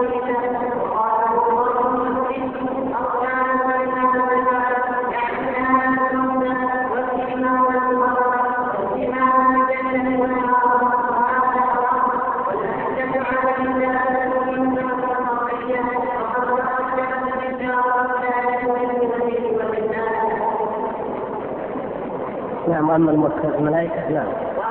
نعم. أما الملائكة نعم.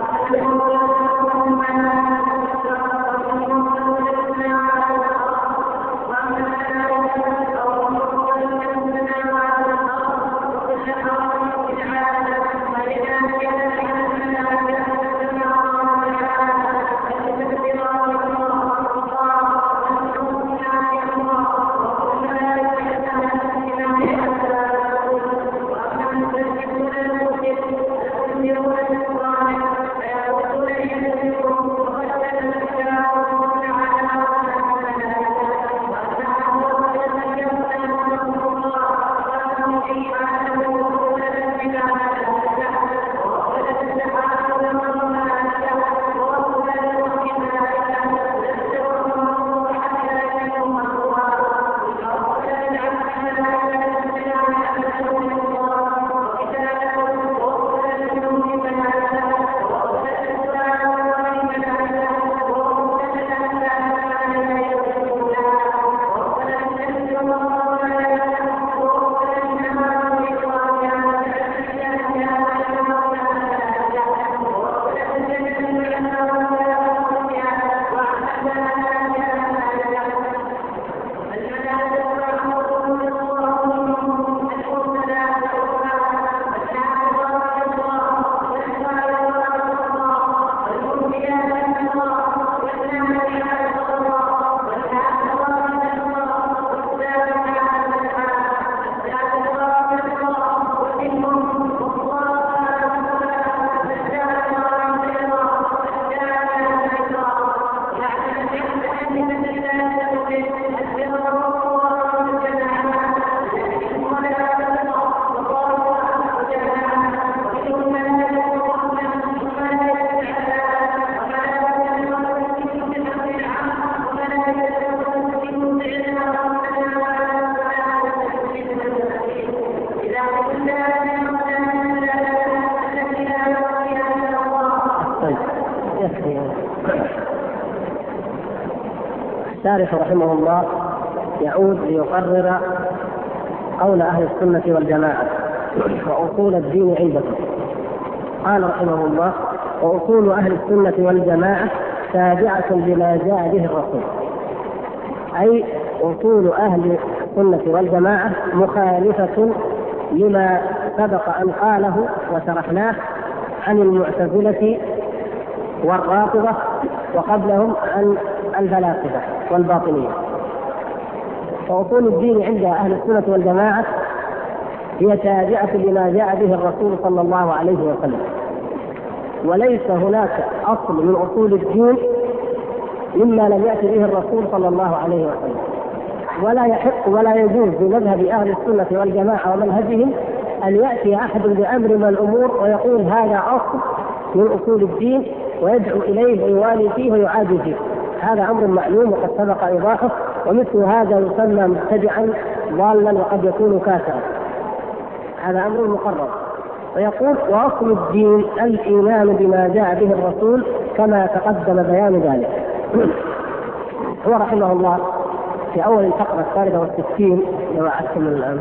الشارح رحمه الله يعود ليقرر قول أهل السنة والجماعة وأصول الدين عندكم. قال رحمه الله: وأصول أهل السنة والجماعة تابعة لما جاء به الرسول، أي أصول أهل السنة والجماعة مخالفة لما سبق أن قاله وشرحناه عن المعتزلة والرافضة وقبلهم عن الفلاسفة والباطنية. فأصول الدين عند أهل السنة والجماعة هي تابعة لما جاء به الرسول صلى الله عليه وسلم، وليس هناك أصل من أصول الدين مما لم يأتي به الرسول صلى الله عليه وسلم. ولا يحق ولا يجوز بمذهب أهل السنة والجماعة ومنهجهم أن يأتي أحد بأمر من الأمور ويقول هذا أصل من أصول الدين ويدعو إليه ويوالي فيه ويعادي فيه. هذا أمر معلوم وقد سبق إيضاحه، ومثل هذا يسمى مبتدعا ضالا وقد يكون كافرا. هذا أمر مقرر. ويقول: وأصل الدين الإيمان بما جاء به الرسول كما تقدم بيان ذلك. هو رحمه الله في أول الفقرة 63 لو أعدتم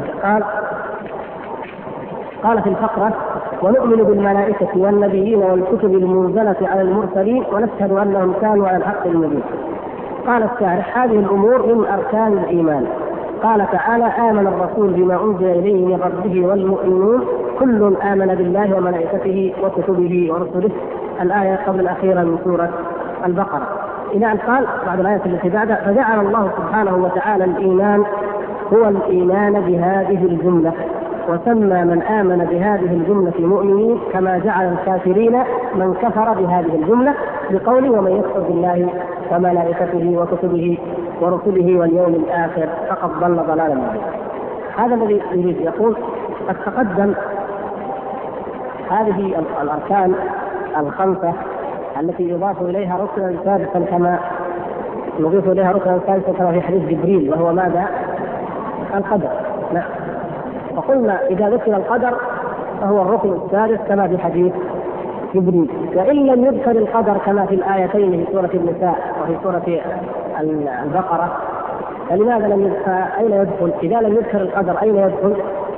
قال في الفقرة: ونؤمن بالملائكة والنبيين والكتب المنزلة على المرسلين ونشهد أنهم كانوا على الحق المبين. قال الشارح: هذه الأمور من أركان الإيمان. قال تعالى: آمن الرسول بما أنزل إليه من ربه والمؤمنون كل آمن بالله وملائكته وكتبه ورسله، الآية قبل الأخيرة من سورة البقرة. إلى أن قال بعد الآية التي بعدها: فجعل الله سبحانه وتعالى الإيمان هو الإيمان بهذه الجملة، وسمى من آمن بهذه الجملة مؤمنين، كما جعل الكافرين من كفر بهذه الجملة بقوله: ومن يكفر بالله وملائكته وكتبه ورسله واليوم الآخر فقد ضل ضلالا مبينا. هذا الذي يريد يقول. قد تقدم هذه الأركان الخمسة التي يضاف إليها ركنا سادسا كما نضيف إليها ركنا ثالثا كما في حديث جبريل، وهو ماذا؟ القدر. نعم. وقلنا إذا ذكر القدر فهو الركن الثالث كما في حديث جبريل. وإن لم يذكر القدر كما في الآيتين في سورة النساء وفي سورة البقرة، فلماذا لم يذكر؟ أين يدخل؟ إذا لم يذكر القدر أين يدخل؟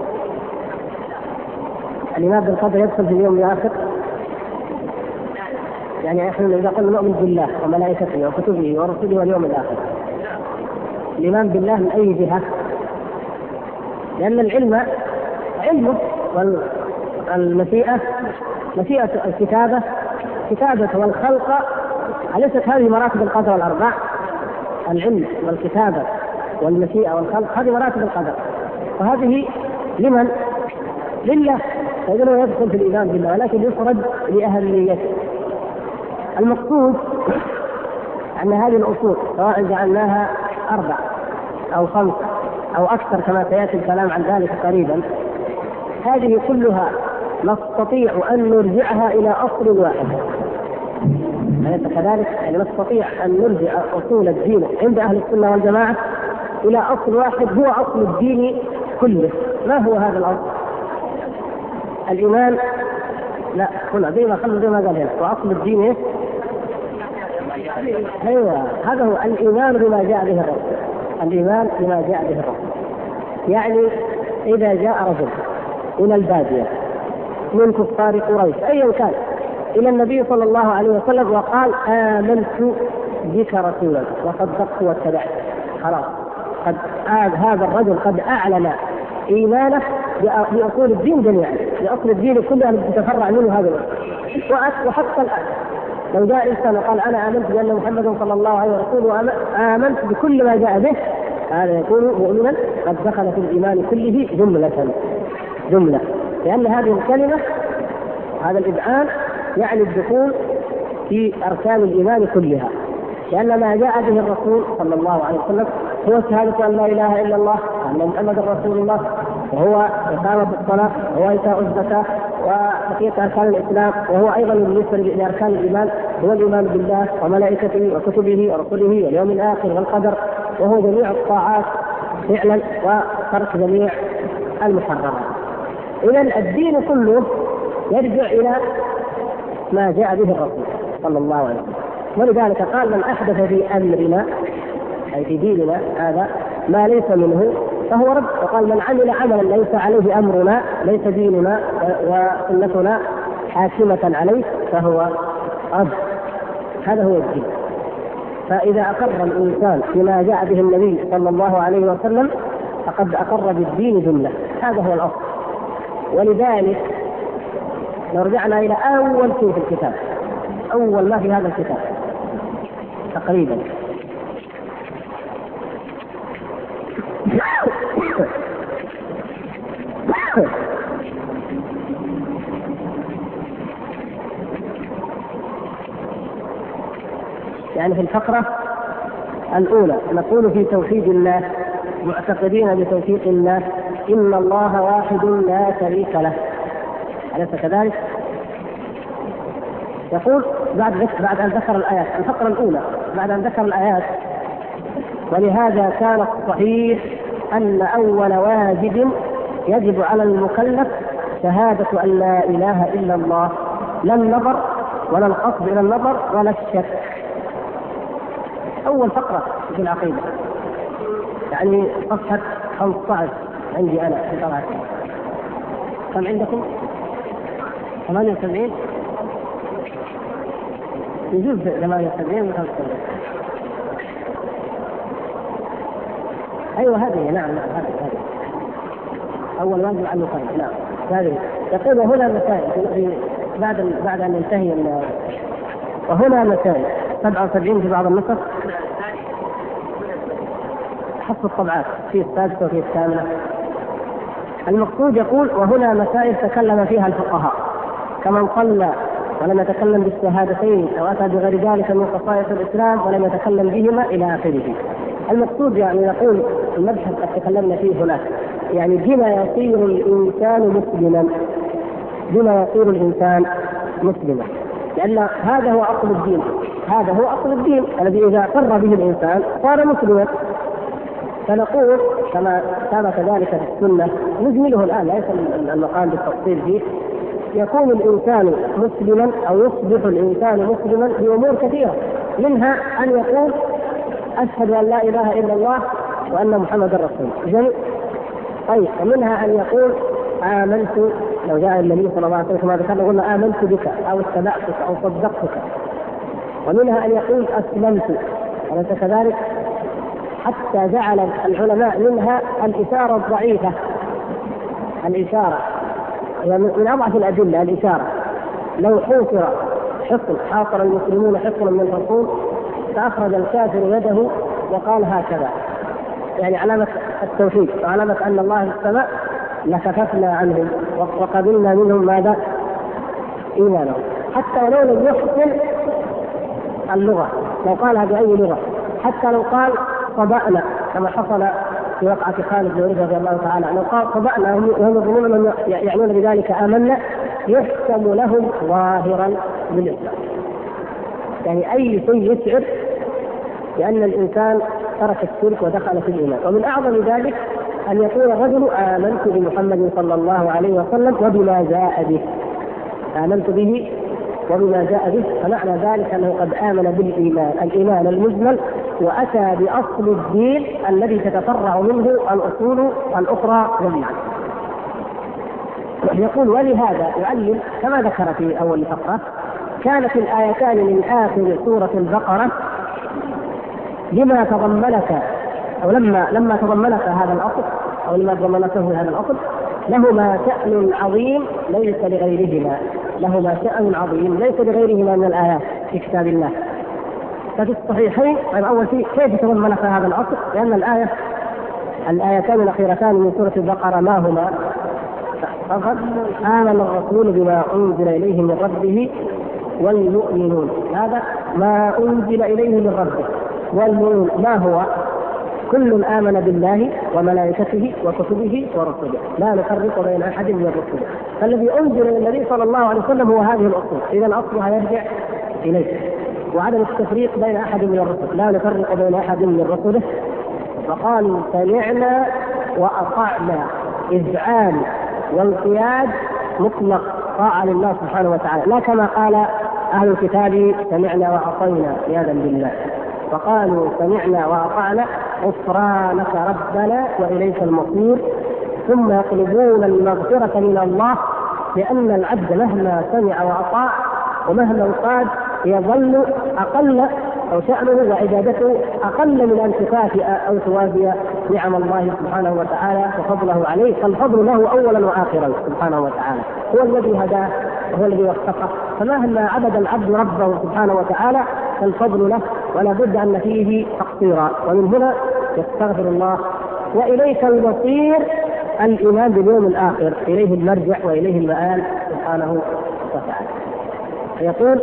الإيمان بالقدر يدخل في اليوم الآخر. يعني نحن إذا قلنا نؤمن بالله وملائكته وكتبه ورسله واليوم الآخر، الإيمان بالله من أي جهة؟ لأن العلم علمه، والمشيئة مشيئة، الكتابة كتابة، والخلق، أليست هذه مراتب القدر الأربع؟ العلم والكتابة والمشيئة والخلق هذه مراتب القدر، وهذه لمن؟ لله، فإذا يدخل في الإيمان بالله، ولكن يفرد لأهميته. المقصود أن هذه الأصول سواء جعلناها 4 أو 5 أو أكثر كما سيأتي الكلام عن ذلك قريبا، هذه كلها نستطيع أن نرجعها إلى أصل واحد. أليس كذلك؟ يعني نستطيع أن نرجع أصول الدين عند أهل السنة والجماعة إلى أصل واحد هو أصل الدين كله. ما هو هذا الأصل؟ الإيمان، لا هنا زي ما قال هنا، وأصل الدين إيه؟ أيوة، هذا هو الإيمان بما جاء به الرسول. الإيمان بما جاء به الرسول يعني إذا جاء رجل إلى البادية من كفار قريش أيا كان إلى النبي صلى الله عليه وسلم وقال آمنت بك رسولا وصدقت واتبعت، خلاص قد هذا الرجل قد أعلن إيمانه بأصول الدين جميعا، بأصل الدين كله الذي تتفرع منه هذا الأصل. وحتى الآن لو جاء إنسان وقال أنا آمنت بأن محمدا صلى الله عليه وسلم وآمنت بكل ما جاء به، هذا يكون مؤمنا قد دخل في الإيمان كله جملة، لأن هذه الكلمة هذا الإذعان يعني الدخول في أركان الإيمان كلها، لأن ما جاء به الرسول صلى الله عليه وسلم هو شهادة أن لا إله إلا الله وأن محمد رسول الله، وهو إقامة الصلاة، وهو إيتاء الزكاة، وبقية أركان الإسلام، وهو أيضا بالنسبة لأركان الإيمان هو الإيمان بالله وملائكته وكتبه ورسله واليوم الآخر والقدر، وهو جميع الطاعات فعلا وترك جميع المحرمات. إذا الدين كله يرجع إلى ما جاء به الرسول صلى الله عليه وسلم، ولذلك قال من أحدث في أمرنا أي في ديننا هذا ما ليس منه فهو رد، وقال من عمل عملا ليس عليه أمرنا ليس ديننا وسنتنا حاكمة عليه فهو رد. هذا هو الدين. فإذا أقر الإنسان بما جاء به النبي صلى الله عليه وسلم فقد أقر بالدين جملة، هذا هو الأصل. ولذلك لو رجعنا إلى أول شيء في الكتاب، أول ما في هذا الكتاب تقريبا يعني في الفقرة الأولى نقول في توحيد الله معتقدين بتوفيق الله إن الله واحد لا شريك له، أليس كذلك؟ يقول بعد أن ذكر الآيات، الفقرة الأولى بعد أن ذكر الآيات، ولهذا كان الصحيح أن أول واجب يجب على المكلف شهادة أن لا إله إلا الله، لا النظر ولا القصد إلى النظر ولا الشك. أول فقرة في العقيدة يعني صفحة 15 عندي أنا في طبعا. كم عندكم؟ 78 يجوز 78 و 75. أيوة هذه نعم هذه أول واجب على المكلف. نعم هذه يقول هنا مسائل بعد أن ينتهي وهنا مسائل 77 في بعض النسخ حسب الطبعات في السادسة وفي الثامنة. المقصود يقول وهنا مسائل تكلم فيها الفقهاء كمن صلى ولم يتكلم بالشهادتين أو أتى بغير ذلك من خصائص الإسلام ولم يتكلم بهما إلى آخره. المقصود يعني يقول المبحث قد تكلمنا فيه هناك يعني بما يصير الإنسان مسلما، بما يصير الإنسان مسلما، لأن هذا هو أصل الدين. هذا هو أصل الدين الذي إذا قر به الإنسان صار مسلما. فنقول كما ثبت ذلك في السنة نجمله الآن ليس المقام بالتفصيل فيه، يكون الإنسان مسلما أو يصبح الإنسان مسلما بأمور كثيرة، منها أن يقول أشهد أن لا إله إلا الله وأن محمدا رسول الله. طيب، ومنها أن يقول آمنت، لو جاء النبي صلى الله عليه وسلم كما ذكرنا قلنا آمنت بك أو اتبعتك أو صدقتك. ومنها أن يقول أسلمت، أليس كذلك؟ حتى جعل العلماء منها الإشارة الضعيفة، الإشارة يعني من أضعف الأدلة الإشارة. لو حاصر المسلمون حصنا من الرسول فأخرج الكافر يده وقال هكذا، يعني علامة التوحيد وعلامة أن الله في السماء، لكففنا عنهم وقبلنا منهم ماذا؟ إيمانهم. حتى ولو لم يحسن اللغة، لو قالها بأي لغة، حتى لو قال صبأنا كما حصل في وقعة خالد بن وليد رضي الله تعالى، لو قال صبأنا وهم يظنون يعنون بذلك آمنا، يحكم لهم ظاهرا بالإسلام. يعني أي شيء يشعر بأن الإنسان ترك الشرك ودخل في الإيمان. ومن أعظم ذلك أن يقول الرجل آمنت بمحمد صلى الله عليه وسلم وبما جاء به، آمنت به وبما جاء به، فمعنى ذلك أنه قد آمن بالإيمان، الإيمان المجمل، وأتى بأصل الدين الذي تتفرع منه الأصول الأخرى جميعا. يقول ولهذا يعلم كما ذكر في أول فقرة، كانت الآيتان من آخر سورة البقرة لما تضمنك أو لما تضمنك هذا الأصل أو لما تضمنته هذا الأصل لهما شأن عظيم ليس لغيرهما، لهما شأن عظيم ليس لغيرهما من الآيات في كتاب الله. ففي الصحيحين أول شيء كيف تضمنك هذا الأصل؟ لأن الآيتان الأخيرتان من سورة البقرة ما هما؟ فقد آمن الرسول بما أنزل إليه من ربه والمؤمنون، هذا ما أنزل إليه من ربه، والمؤمنون ما هو؟ كل آمن بالله وملائكته وكتبه ورسله لا نفرق بين أحد من الرسل. فالذي أنزل للنبي صلى الله عليه وسلم هو هذه الأصول، إذا أصلها يرجع إليه، وعدم التفريق بين أحد من الرسل، لا نفرق بين أحد من رسله. فقالوا سمعنا وأطعنا، إذعان والقياد مطلق طاعة لله سبحانه وتعالى، لا كما قال أهل الكتاب سمعنا وأطعنا عياذا بالله. فقالوا سمعنا وأطعنا غفرانك ربنا وإليك المصير، ثم يطلبون المغفرة من الله، لأن العبد مهما سمع وأطاع ومهما انقاد يظل أقل أو شأنه وعبادته أقل من أن تكافئ أو توازي نعم الله سبحانه وتعالى وفضله عليه. فالفضل له أولا وآخرا سبحانه وتعالى، هو الذي هداه وهو الذي وفقه. فمهما عبد العبد ربه سبحانه وتعالى فالفضل له، ولا بد أن فيه تقصيرا. ومن هنا يستغفر الله وإليك المصير، الإيمان باليوم الآخر، إليه المرجع وإليه المآل سبحانه وتعالى. يقول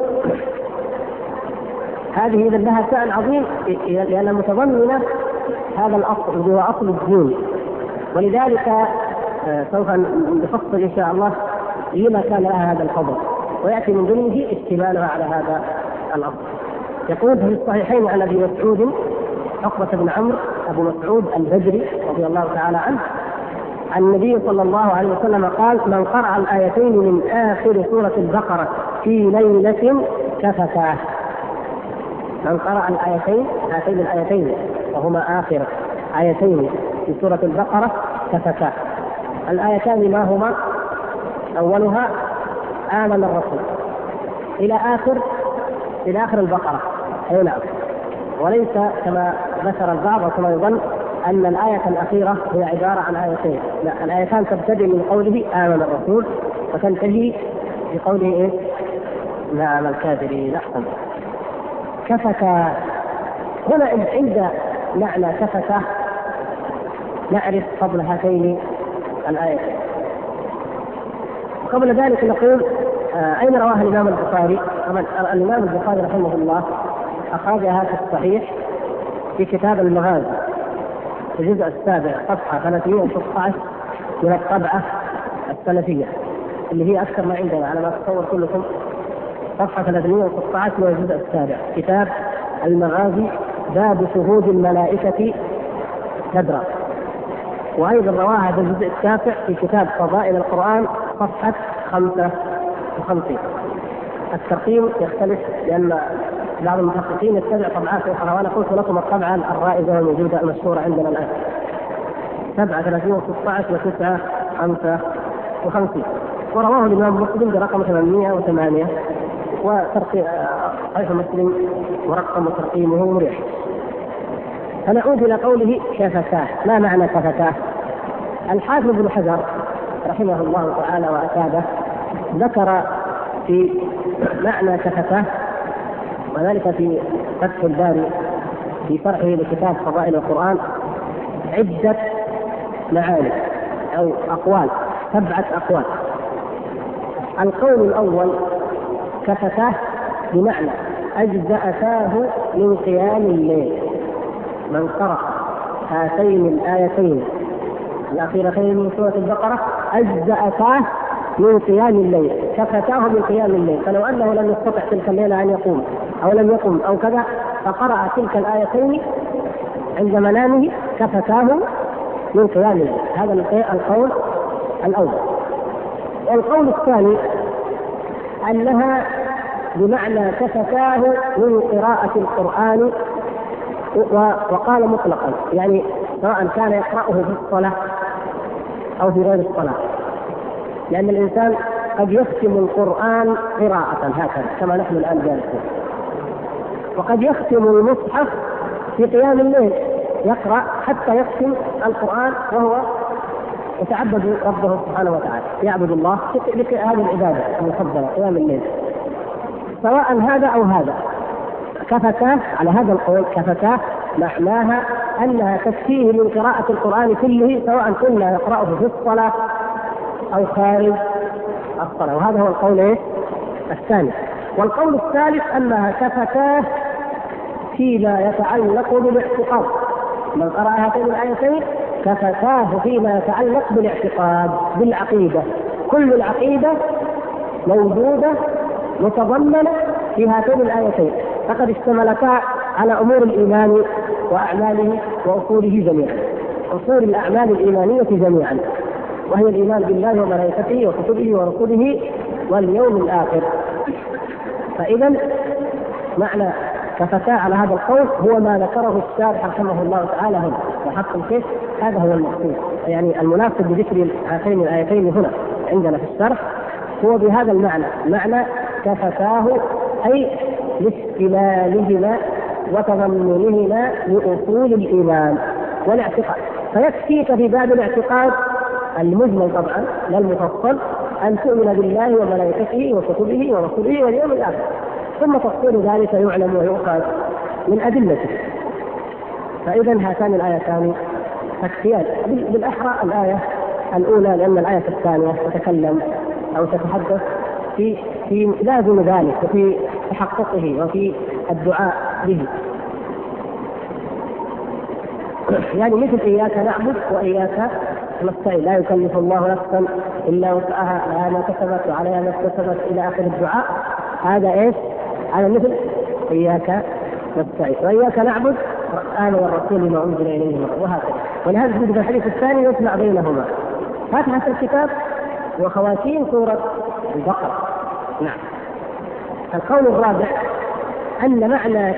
هذه إذا لها شأن عظيم لأنها متضمنة هذا الأصل وهو أصل الدين. ولذلك سوف نفصل إن شاء الله لما كان لها هذا الفضل، ويأتي من ضمنه اشتمالها على هذا الأصل. يقول في الصحيحين عن أبي مسعود عقبة بن عمرو أبو مسعود البدري رضي الله تعالى عنه عن النبي صلى الله عليه وسلم قال: من قرأ الآيتين من آخر سورة البقرة في ليلة كفتاه. من قرأ هاتين الآيتين وهما آخر آيتين في سورة البقرة كفتاه. الآيتان ما هما؟ أولها آمن الرسول إلى آخر البقرة، أي نعم، وليس كما ذكر البعض وكما يظن أن الآية الأخيرة هي عبارة عن آيتين، لا، الآيتان تبتدئ من قوله آمن الرسول وتنتهي بقوله إيه؟ نعم الكافرين. أحسن. كفك هنا عند معنى كفك نعرف فضل هاتين الآيتين. قبل ذلك نقول أين رواها الإمام البخاري؟ الإمام البخاري رحمه الله أخرجها في الصحيح في كتاب المغازي في الجزء السابع صفحة 316 من الطبعة السلفية اللي هي أكثر ما عندنا على ما تصور كلكم صفحة 316 من الجزء السابع، كتاب المغازي، باب شهود الملائكة بدرا. وأيضا رواها في الجزء التاسع في كتاب فضائل القرآن صفحة 55. الترقيم يختلف لأن بعض المحققين يتبع طبعات أخرى، وأنا قلت لكم الطبعة الرائجة والموجودة المشهورة عندنا الآن 7 316 و 9 55. ورواه الإمام مسلم برقم 808، صحيح مسلم ورقم ترقيمه مريح. فنعود إلى قوله كفتاه. ما معنى كفتاه؟ الحافظ ابن حجر رحمه الله تعالى وأتابه ذكر في معنى كفتاه، وذلك في فتح الباري في شرحه لكتاب فضائل القرآن عدة معاني أو أقوال، 7 أقوال. القول الأول كفتاه بمعنى أجزأتاه من قيام الليل. من قرأ هاتين الآيتين الأخيرتين من سورة البقرة أجزأتاه من قيام الليل، كفتاه من قيام الليل. فلو أنه لم يستطع تلك الليلة أن يقوم أو لم يقم أو كذا فقرأ تلك الآيتين عند منامه كفتاه من قيام الليل. هذا القول الأول. والقول الثاني أنها بمعنى كفتاه من قراءة القرآن، وقال مطلقا، يعني سواء كان يقرأه في الصلاة أو في غير الصلاة، لأن الإنسان قد يختم القرآن قراءة هكذا كما نحن الآن جالسين، وقد يختم المصحف في قيام الليل، يقرأ حتى يختم القرآن وهو يتعبد ربه سبحانه وتعالى، يعبد الله هذه العبادة المفضلة قيام الليل. سواء هذا أو هذا كفتاه، على هذا القول كفتاه معناها أنها تكفيه من قراءة القرآن كله، سواء كنا يقرأه في الصلاة أو خارج الصلاة. وهذا هو القول الثاني. والقول الثالث أنها كفتاه فيما يتعلق بالاعتقاد. من قرأ هاتين الآيتين كفتاه فيما يتعلق بالاعتقاد بالعقيدة. كل العقيدة موجودة متضمنة في هاتين الآيتين، فقد اشتملتا على أمور الإيمان وأعماله وأصوله جميعا، أصول الأعمال الإيمانية جميعا، وهي الإيمان بالله وملائكته وكتبه ورسله واليوم الآخر. فإذا معنى كفتاه على هذا القول هو ما ذكره الشارح رحمه الله تعالى هنا، وحق الكيف هذا هو المقصود، يعني المناسب بذكر هاتين الآيتين هنا عندنا في الشرح هو بهذا المعنى، معنى كفتاه أي لاستلالهما وتضمنهما لأصول الإيمان والاعتقاد. فيكفيك في باب الاعتقاد المجمل طبعا لا المفصل أن تؤمن بالله وملائكته وكتبه ورسله واليوم الآخر، ثم تفصيل ذلك يعلم ويؤخذ من أدلته. فإذا هاتان الآيتان تكفيان، بالأحرى الآية الأولى، لأن الآية الثانية تتكلم أو تتحدث في لازم ذلك وفي تحققه وفي الدعاء به، يعني مثل إياك نعبد وإياك نستعين، لا يكلف الله نفسا إلا وسعها، لها ما كسبت وعليها ما اكتسبت إلى آخر الدعاء. هذا إيش؟ هذا مثل إياك نستعين وإياك نعبد آمن الرسول بما أنزل إليه وهكذا. ولهذا في الحديث الثاني يجمع بينهما فاتحة الكتاب وخواتيم سورة البقرة. نعم. القول الرابع أن معنى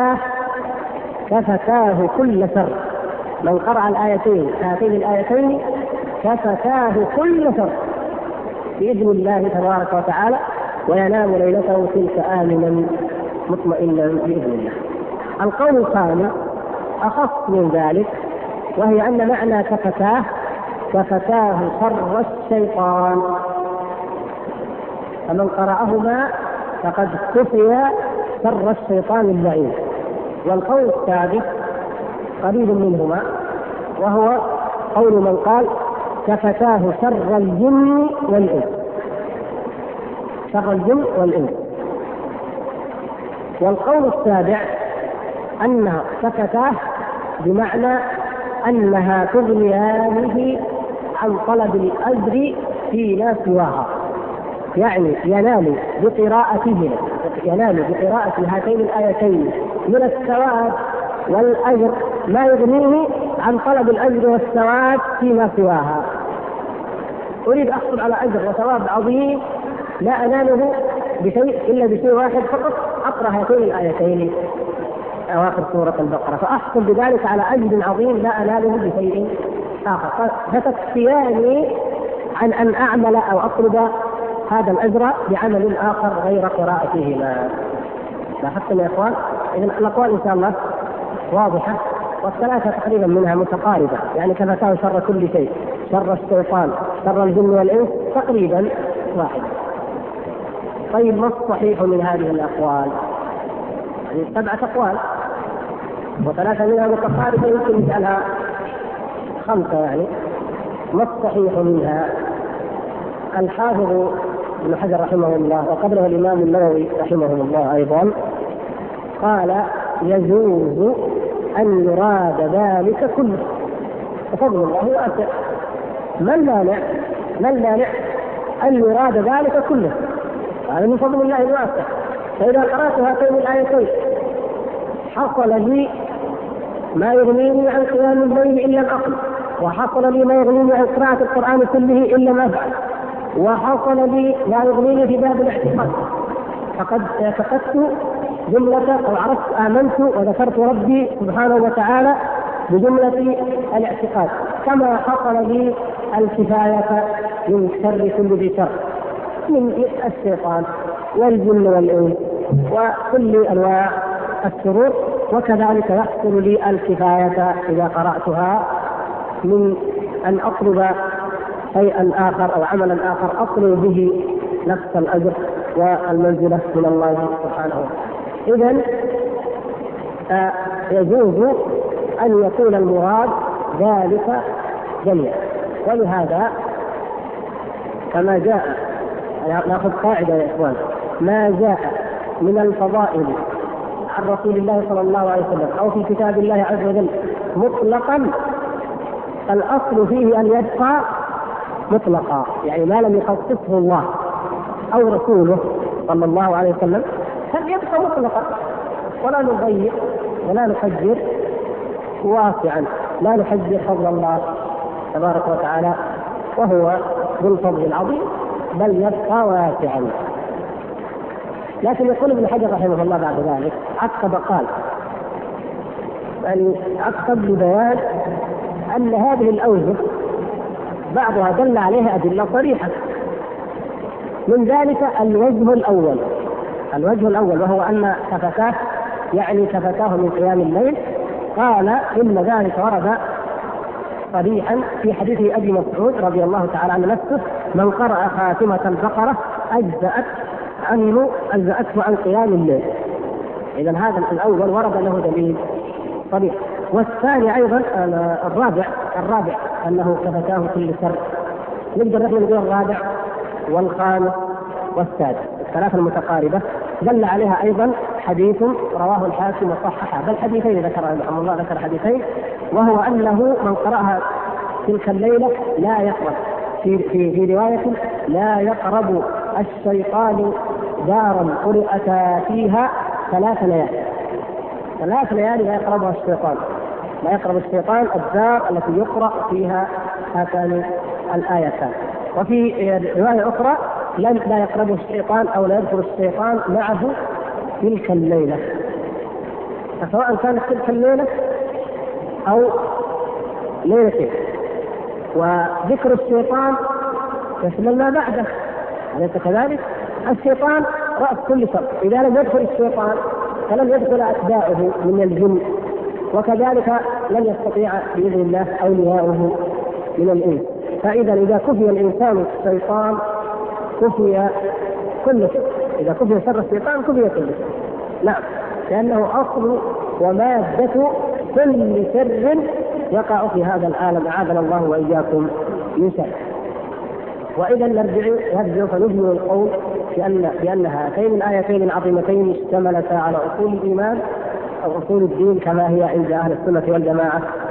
كفتاه كل شر. من قرأ هاتين الآيتين كفتاه كل شر بإذن الله تبارك وتعالى، وينام ليلته تلك آمنا مطمئنا بإذن الله. القول الخامس أخص من ذلك، وهي أن معنى كفتاه شر الشيطان، فمن قرأهما فقد كفي شر الشيطان اللعين. والقول السادس قريب منهما، وهو قول من قال كفتاه شر الجن والإنس. والقول السابع أنها كفتاه بمعنى أنها تغنيانه عن طلب الأجر فيما سواها، يعني ينال بقراءتهما، ينال بقراءة هاتين الآيتين من الثواب والأجر ما يغنيه عن طلب الأجر والثواب فيما سواها. أريد أحصل على أجر وثواب عظيم لا أناله بشيء إلا بشيء واحد فقط، أقرأ هاتين الآيتين أواخر سورة البقرة فأحصل بذلك على أجر عظيم لا أناله بشيء آخر، فتكفياني عن أن أعمل أو أطلب هذا الأجر بعمل آخر غير قراءتهما. لاحظتم يا إخوان؟ إذن الأقوال إن شاء الله واضحة، والثلاثة تقريبا منها متقاربة، يعني كفتاه شر كل شيء، شر الشيطان، شر الجن والإنس تقريبا واحد. طيب ما الصحيح من هذه الأقوال؟ يعني 7 أقوال وثلاثة منها متقاربة، يمكن نجعلها 5 يعني. ما الصحيح منها؟ الحافظ ابن حجر رحمه الله وقبله الإمام النووي رحمه الله أيضا قال يجوز أن يراد ذلك كله، وفضل الله واسع. ما المانع أن يراد ذلك كله؟ هذا من فضل الله الواسع. فإذا قرأت هاتين الآيتين حصل لي ما يغنيني عن قيام الليل إلا الأقل، وحصل لي ما يغنيني عن قراءة القرآن كله إلا ما فعل، وحصل لي ما يغنيني في باب الاعتقاد، فقد اعتقدت جملة أو عرفت آمنت وذكرت ربي سبحانه وتعالى بجملة الاعتقاد، كما حصل لي الكفاية من شر كل ذي شر من الشيطان والجن والإنس وكل أنواع الشرور، وكذلك يحصل لي الكفاية إذا قرأتها من أن أطلب شيئا آخر أو عملا آخر أطلب به نفس الأجر والمنزلة من الله سبحانه وتعالى. إذن يجوز أن يكون المراد ذلك جميعا. ولهذا كما جاء، نأخذ قاعدة يا إخوان، ما جاء من الفضائل عن رسول الله صلى الله عليه وسلم أو في كتاب الله عز وجل مطلقا الأصل فيه أن يبقى مطلقا، يعني ما لم يخصصه الله أو رسوله صلى الله عليه وسلم فليبقى مطلقا، ولا نضيق ولا نحجر واسعا، لا نحجر فضل الله تبارك وتعالى وهو ذو الفضل العظيم، بل يبقى واسعا. لكن يقول ابن حجر رحمه الله بعد ذلك عقب قال، يعني عقب ببيان أن هذه الأوجه بعضها دل عليها أدلة صريحة، من ذلك الوجه الأول وهو أن كفتاه يعني كفتاه من قيام الليل، قال إن ذلك ورد صريحا في حديث أبي مسعود رضي الله تعالى عنه نفسه: من قرأ خاتمة البقرة أجزأته عن قيام الليل. إذن هذا الأول ورد له دليل صريح. والثاني أيضا الرابع أنه كفتاه كل شر. نقدر نحن نقول الرابع والخامس والسادس، الثلاثة المتقاربة دل عليها أيضا حديث رواه الحاكم وصححه، بل حديثين ذكر رحمه الله، ذكر حديثين، وهو أنه من قرأها تلك الليلة لا يقرب في رواية لا يقرب الشيطان دارا قرأت فيها 3 ليالي. 3 ليالي لا يقربها الشيطان، لا يقرب الشيطان الدار التي يقرأ فيها هاتان الآيتان. وفي رواية أخرى لا يقرب الشيطان أو لا يدخل الشيطان معه تلك الليلة، فسواء كانت تلك الليلة أو ليلتين. وذكر الشيطان يشمل ما بعده، أليس كذلك؟ الشيطان رأس كل شر، إذا لم يدخل الشيطان فلم يدخل أتباعه من الجن، وكذلك لن يستطيع بإذن الله أولياؤه من الإنس. فإذا إذا كفي الإنسان الشيطان كفي كل شر، إذا كفي شر الشيطان كفي كل شر. نعم، لأنه أصل ومادة كل شر يقع في هذا العالم، أعاذنا الله وإياكم من شر. وإذا نرجع فنجمل القول بأن هاتين الآيتين العظيمتين اشتملتا على أصول الإيمان أو أصول الدين كما هي عند أهل السنة والجماعة،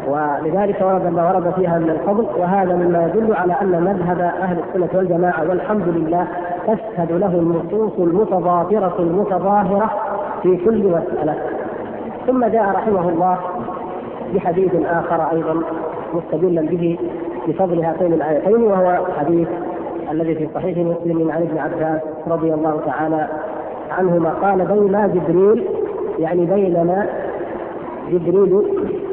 ولذلك ورد ما ورد فيها من الفضل، وهذا مما يدل على أن مذهب أهل السنة والجماعة والحمد لله تشهد له النصوص المتضافرة المتظاهرة في كل مسألة. ثم جاء رحمه الله بحديث آخر أيضا مستدلا به بفضل هاتين الآيتين، وهو حديث الذي في صحيح مسلم عن ابن عباس رضي الله تعالى عنهما قال: بينما جبريل، يعني بينما جبريل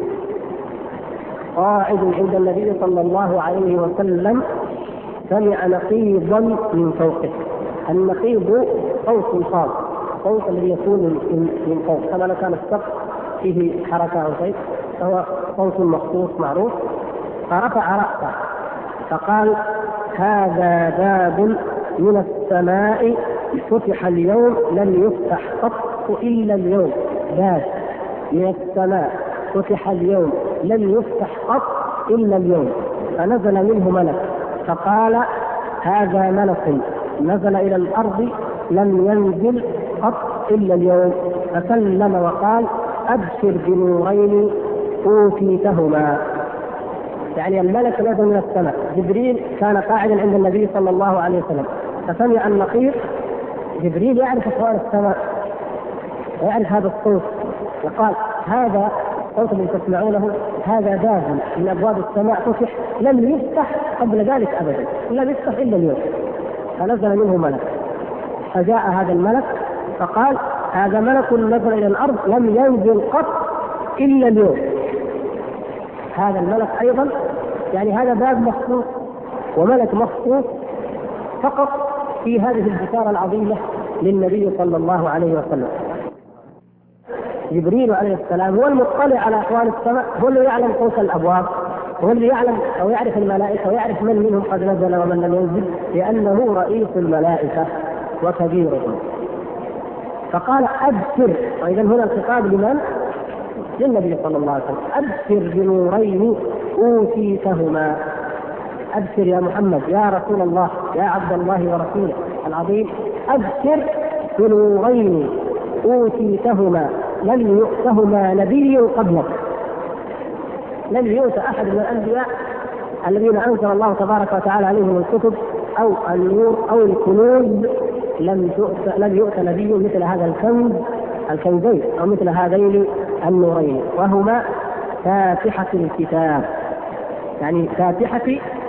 قاعد عند النبي صلى الله عليه وسلم سمع نقيضا من فوقه. النقيض صوت خاص، صوت الذي يكون من فوق، كما لو كان السقف فيه حركة أو شيء فهو صوت مخصوص معروف. فرفع رأسه فقال: هذا باب من السماء فتح اليوم لم يفتح قط إلا اليوم. باب من السماء فتح اليوم لم يفتح قط إلا اليوم. فنزل منه ملك فقال: هذا ملك نزل إلى الأرض لم ينزل قط إلا اليوم. فسلم وقال: أبشر بنورين أوتيتهما. يعني الملك نزل من السماء، جبريل كان قاعدا عند النبي صلى الله عليه وسلم فسمع النقيض. جبريل يعرف أصوات السماء ويعرف هذا الصوت، وقال: هذا الصوت الذي تسمعونه هذا باب من أبواب السماء فتح لم يفتح قبل ذلك أبدا، لم يفتح إلا اليوم. فنزل منه ملك، فجاء هذا الملك فقال: هذا ملك نزل إلى الأرض لم ينزل قط إلا اليوم. هذا الملك أيضا يعني هذا باب مخصوص وملك مخصوص فقط في هذه البشارة العظيمة للنبي صلى الله عليه وسلم. جبريل عليه السلام هو المطلع على أحوال السماء، هو اللي يعلم صوت الأبواب، هو اللي يعلم أو يعرف الملائكة ويعرف من منهم قد نزل ومن لم ينزل، لأنه رئيس الملائكة وكبيرهم. فقال: أبشر. وإذا هنا الخطاب لمن؟ للنبي صلى الله عليه وسلم: أبشر بنورين أوتيتهما. أبشر يا محمد يا رسول الله يا عبد الله ورسوله العظيم، أبشر بنورين أوتيتهما لم يؤتهما نبي قبلك. لم يؤت أحد من الأنبياء الذين أنزل الله تبارك وتعالى عليهم الكتب أو النور أو الكنوز، لم يؤت نبي مثل هذا الكنزين أو مثل هذين النورين، وهما فاتحة الكتاب. يعني فاتحة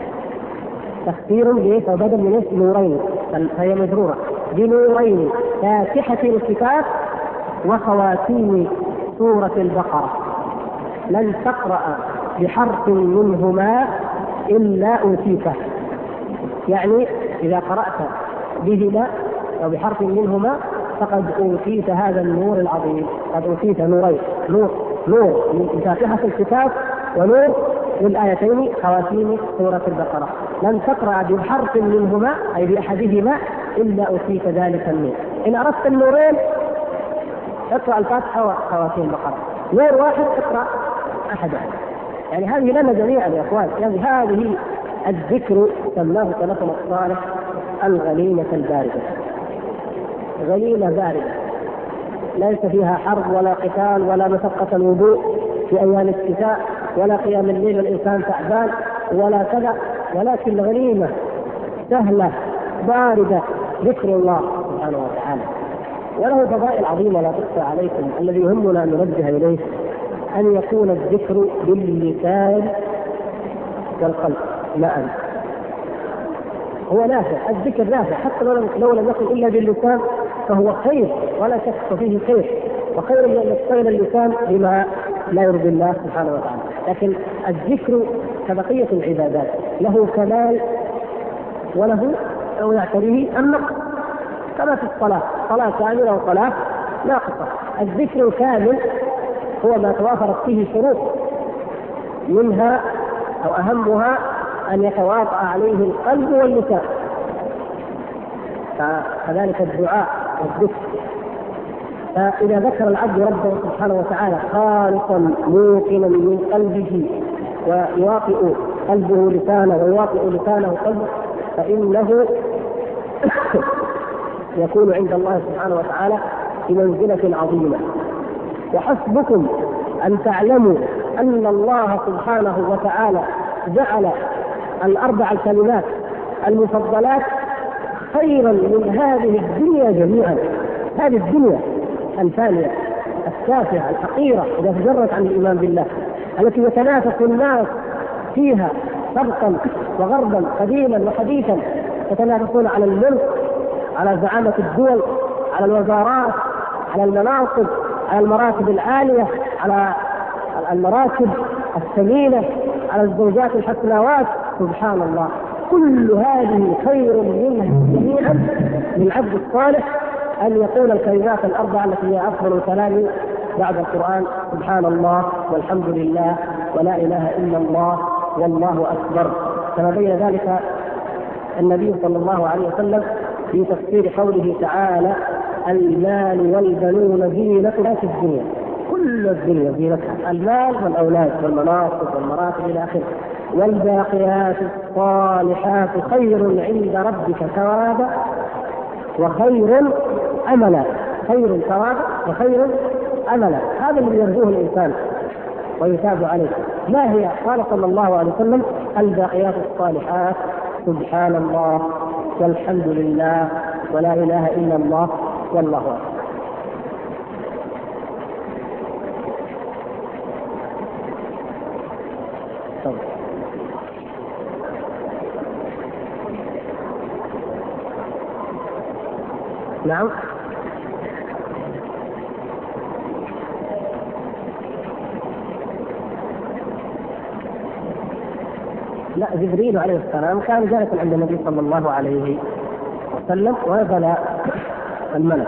تفسير ليس وبدل من نورين، فهي مجرورة بنورين، فاتحة الكتاب وخواتيم سورة البقرة. لن تقرأ بحرف منهما إلا أوتيته. يعني إذا قرأت بهما أو بحرف منهما فقد أوتيت هذا النور العظيم، قد أوتيت نورين، نور من فاتحة الكتاب ونور للآيتين خواتيم سورة البقرة. لن تقرأ بحرف منهما أي بأحدهما إلا أوتيت ذلك النور. إن أردت النورين اقرأ الفاتحة وخواتيم البقرة، نور واحد اقرأ أحدها. يعني هذه لنا جميعا يا أخوان، يعني هذه الذكر سماه سلفنا الصالح الغنيمة الباردة. غنيمة باردة ليس فيها حرب ولا قتال ولا مشقة الوضوء في أيام الشتاء ولا قيام الليل والإنسان تعبان ولا كذا، ولكن غنيمة سهلة باردة ذكر الله سبحانه وتعالى. وله فضائل عظيمة لا تخفى عليكم. الذي يهمنا أن ننبه إليه أن يكون الذكر باللسان والقلب معا. هو نافع، الذكر نافع حتى لو لم يكن إلا باللسان فهو خير ولا شك فيه خير، وخير من أن يستغل اللسان بما لا يرضي الله سبحانه وتعالى. لكن الذكر كبقية العبادات له كمال وله أو يعتريه النقص، كما في الصلاة، صلاة كاملة وصلاة ناقصة. الذكر الكامل هو ما توافرت فيه شروط، منها أو أهمها أن يتواطأ عليه القلب واللسان. فكذلك الدعاء والذكر. فإذا ذكر العبد ربه سبحانه وتعالى خالصا موقنا من قلبه ويواطئ قلبه لسانه ويواطئ لسانه قلبه، فإنه يكون عند الله سبحانه وتعالى بمنزلة عظيمة. وحسبكم أن تعلموا أن الله سبحانه وتعالى جعل الأربع الكلمات المفضلات خيرا من هذه الدنيا جميعا. هذه الدنيا الفانية التافهة الحقيرة إذا تجرت عن الإيمان بالله، التي يتنافس الناس فيها شرقا وغربا قديما وحديثا، يتنافسون على الملك، على زعامة الدول، على الوزارات، على المناصب، على المراتب العالية، على المراكب الثمينة، على الزوجات الحسناوات. سبحان الله، كل هذه خير منها جميعا للعبد الصالح أن يقول الكلمات الأربع التي هي أفضل الكلام بعد القرآن: سبحان الله والحمد لله ولا إله إلا الله والله أكبر. كما بين ذلك النبي صلى الله عليه وسلم في تفسير قوله تعالى: المال والبنون زينة في الدنيا. كل الدنيا زينتها، المال والأولاد والمناصب والمراتب إلى آخره. والباقيات الصالحات خير عند ربك ثوابا وخير أملا. خير ثوابا وخير أملا، هذا الذي يرجوه الإنسان ويثاب عليه. ما هي؟ قال صلى الله عليه وسلم: الباقيات الصالحات سبحان الله والحمد لله ولا إله إلا الله والله أكبر. نعم، لا، جبريل عليه السلام كان جالسا عند النبي صلى الله عليه وسلم ونزل الملك.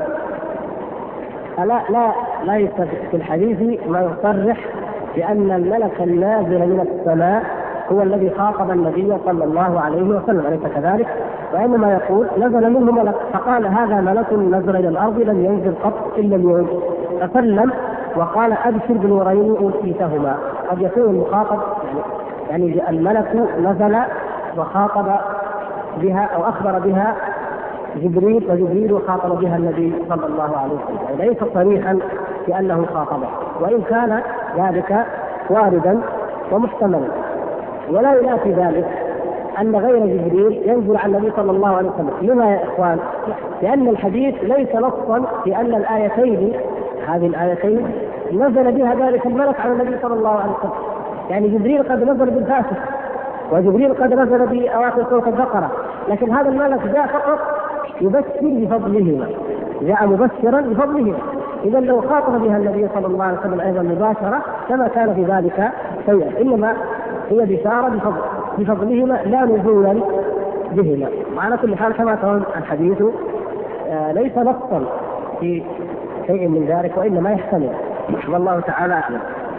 لا في الحديث ما يصرح بأن الملك النازل من السماء هو الذي خاطب النبي صلى الله عليه وسلم، أليس كذلك؟ وإنما يقول: نزل منه ملك، فقال: هذا ملك نزل إلى الأرض لم ينزل قط إلا اليوم، فسلم وقال: أبشر بنورين أوتيتهما. قد يكون المخاطب يعني الملك نزل وخاطب بها أو أخبر بها جبريل، وجبريل خاطب بها النبي صلى الله عليه وسلم، يعني ليس صريحا بأنه خاطبه، وإن كان ذلك واردا ومحتملا. ولا ينافي ذلك أن غير جبريل ينزل على النبي صلى الله عليه وسلم. لما يا إخوان؟ لأن الحديث ليس نصا في أن الآيتين، هذه الآيتين نزل بها ذلك الملك على النبي صلى الله عليه وسلم. يعني جبريل قد نزل بالفاتح، وجبريل قد نزل بأواخر سورة البقرة، لكن هذا الملك جاء فقط يبشر بفضلهما، جاء مبشرا بفضلهما. إذا لو خاطب بها النبي صلى الله عليه وسلم أيضا مباشرة كما كان في ذلك شيئا، إنما هي بشارة بفضلهما لا نزولا بهما. وعلى كل حال كما ترون الحديث ليس نصا في شيء من ذلك، وإنما يحتمل، والله تعالى أعلم.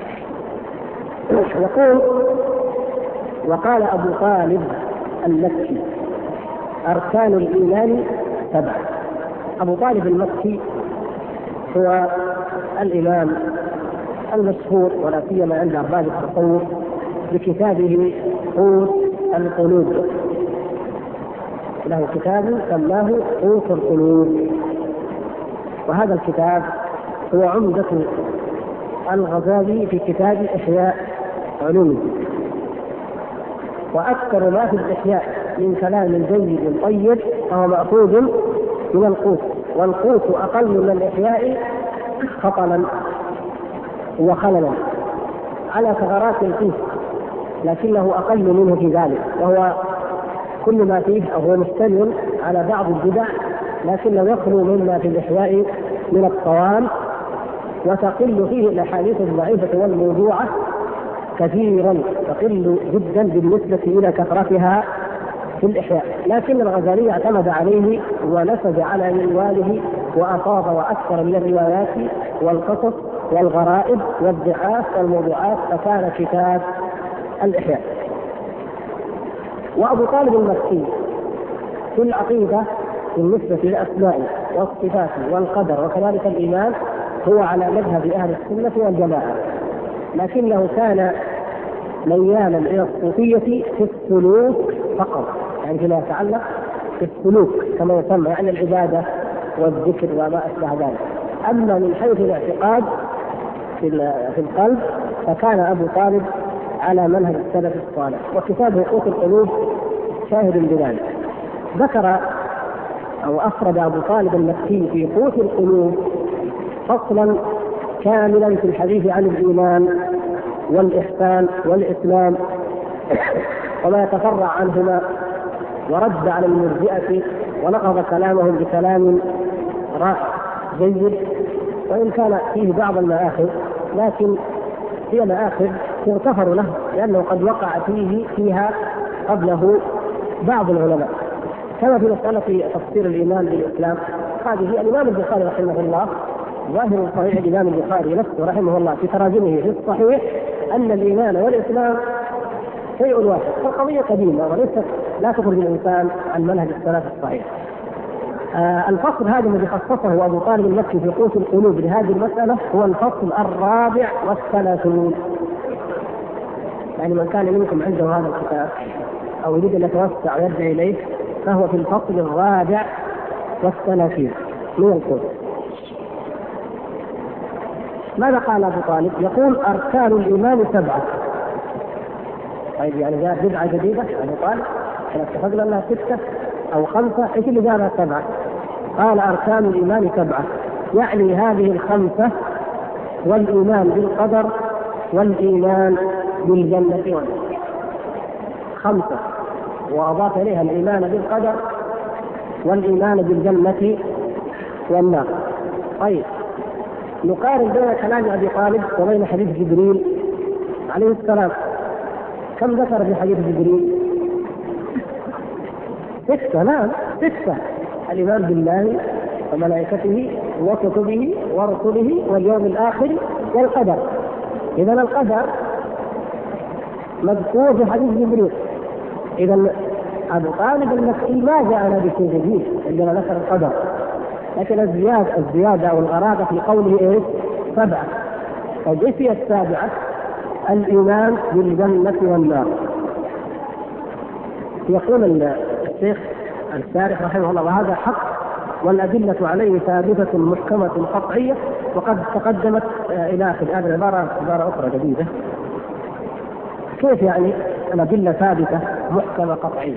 يقول: وقال أبو طالب المكي: أركان الإيمان 7. أبو طالب المكي هو الإمام المشهور ولا سيما عند أرباب التصوف بكتابه قوت القلوب. له كتاب سماه قوت القلوب، وهذا الكتاب هو عمدة الغزالي في كتاب إحياء علوم الدين. وأكثر ما في الإحياء من كلام جيد طيب فهو مأخوذ من القوت، والقوت أقل من الإحياء خطلا وخللا على ثغرات فيه، لكنه أقل منه في ذلك، وهو كل ما فيه أو هو مشتمل على بعض البدع، لكنه يخلو مما في الإحياء من الطوام، وتقل فيه الأحاديث الضعيفة والموضوعة كثيرا، تقل جدا بالنسبة إلى كثرتها في الإحياء. لكن الغزالي اعتمد عليه ونسج على منواله وأفاض وأكثر من الروايات والقصص والغرائب والدعاء والموضوعات، فكان كتاب الإحياء. وأبو طالب المكي في العقيدة بالنسبة للأسماء والصفات والقدر وكذلك الإيمان هو على مذهب أهل السنة والجماعة، لكنه كان ميالا إلى الصوفية في السلوك فقط، يعني فيما يتعلق بالسلوك كما يسمى، يعني العبادة والذكر وما أشبه ذلك. أما من حيث الاعتقاد في القلب فكان أبو طالب على منهج السلف الصالح، وكتابه قوت القلوب شاهد بذلك. ذكر أو أفرد أبو طالب المكي في قوت القلوب فصلا كاملا في الحديث عن الإيمان والإحسان والإسلام وما يتفرع عنهما، ورد على المرجئة ونقض كلامهم بكلام رائع جيد، وإن كان فيه بعض المآخذ لكن هي مآخذ تغتفر له، لأنه قد وقع فيها قبله بعض العلماء، كما في مسألة تفسير الإيمان بالإسلام. هذه الإمام البخاري رحمه الله ظاهر صحيح الإمام البخاري نفسه رحمه الله في تراجمه في الصحيح أن الإيمان والإسلام شيء واحد، فالقضية قديمة وليست لا تخرج الإنسان عن منهج السلف الصحيح. الفصل هذا الذي خصصه أبو طالب المكي في قوت القلوب لهذه المسألة هو الفصل 34. يعني من كان منكم عنده هذا الكتاب أو يريد أن يتوسع ويرجع إليه فهو في الفصل 34 من الكتب. ماذا قال أبو طالب؟ يقول أركان الإيمان 7. طيب يعني جاء بدعة جديدة أبو طالب، احنا اتفقنا أنها 6 أو 5، ايش اللي جاء 7؟ قال أركان الإيمان 7، يعني هذه 5: والإيمان بالقدر، والإيمان بالجنة والنار. 5 وأضاف إليها الإيمان بالقدر والإيمان بالجنة والنار. طيب نقارن بين كلام أبي طالب وبين حديث جبريل عليه السلام. كم ذكر في حديث جبريل؟ 6. نعم 6: الإيمان بالله وملائكته وكتبه ورسله واليوم الآخر والقدر. إذن القدر مذكور في حديث جبريل. إذن أبو طالب المكي ما جاءنا بشيء جديد عندما ذكر القدر، لكن الزيادة أو الغرابة في قوله إيه؟ 7. طيب هي 7: الإيمان بالجنة والنار. يقول الشيخ الشارح رحمه الله: وهذا حق والأدلة عليه ثابتة محكمة قطعية. وقد تقدمت إلى آخر هذه العبارة أخرى جديدة. كيف يعني الأدلة ثابتة محكمة قطعية؟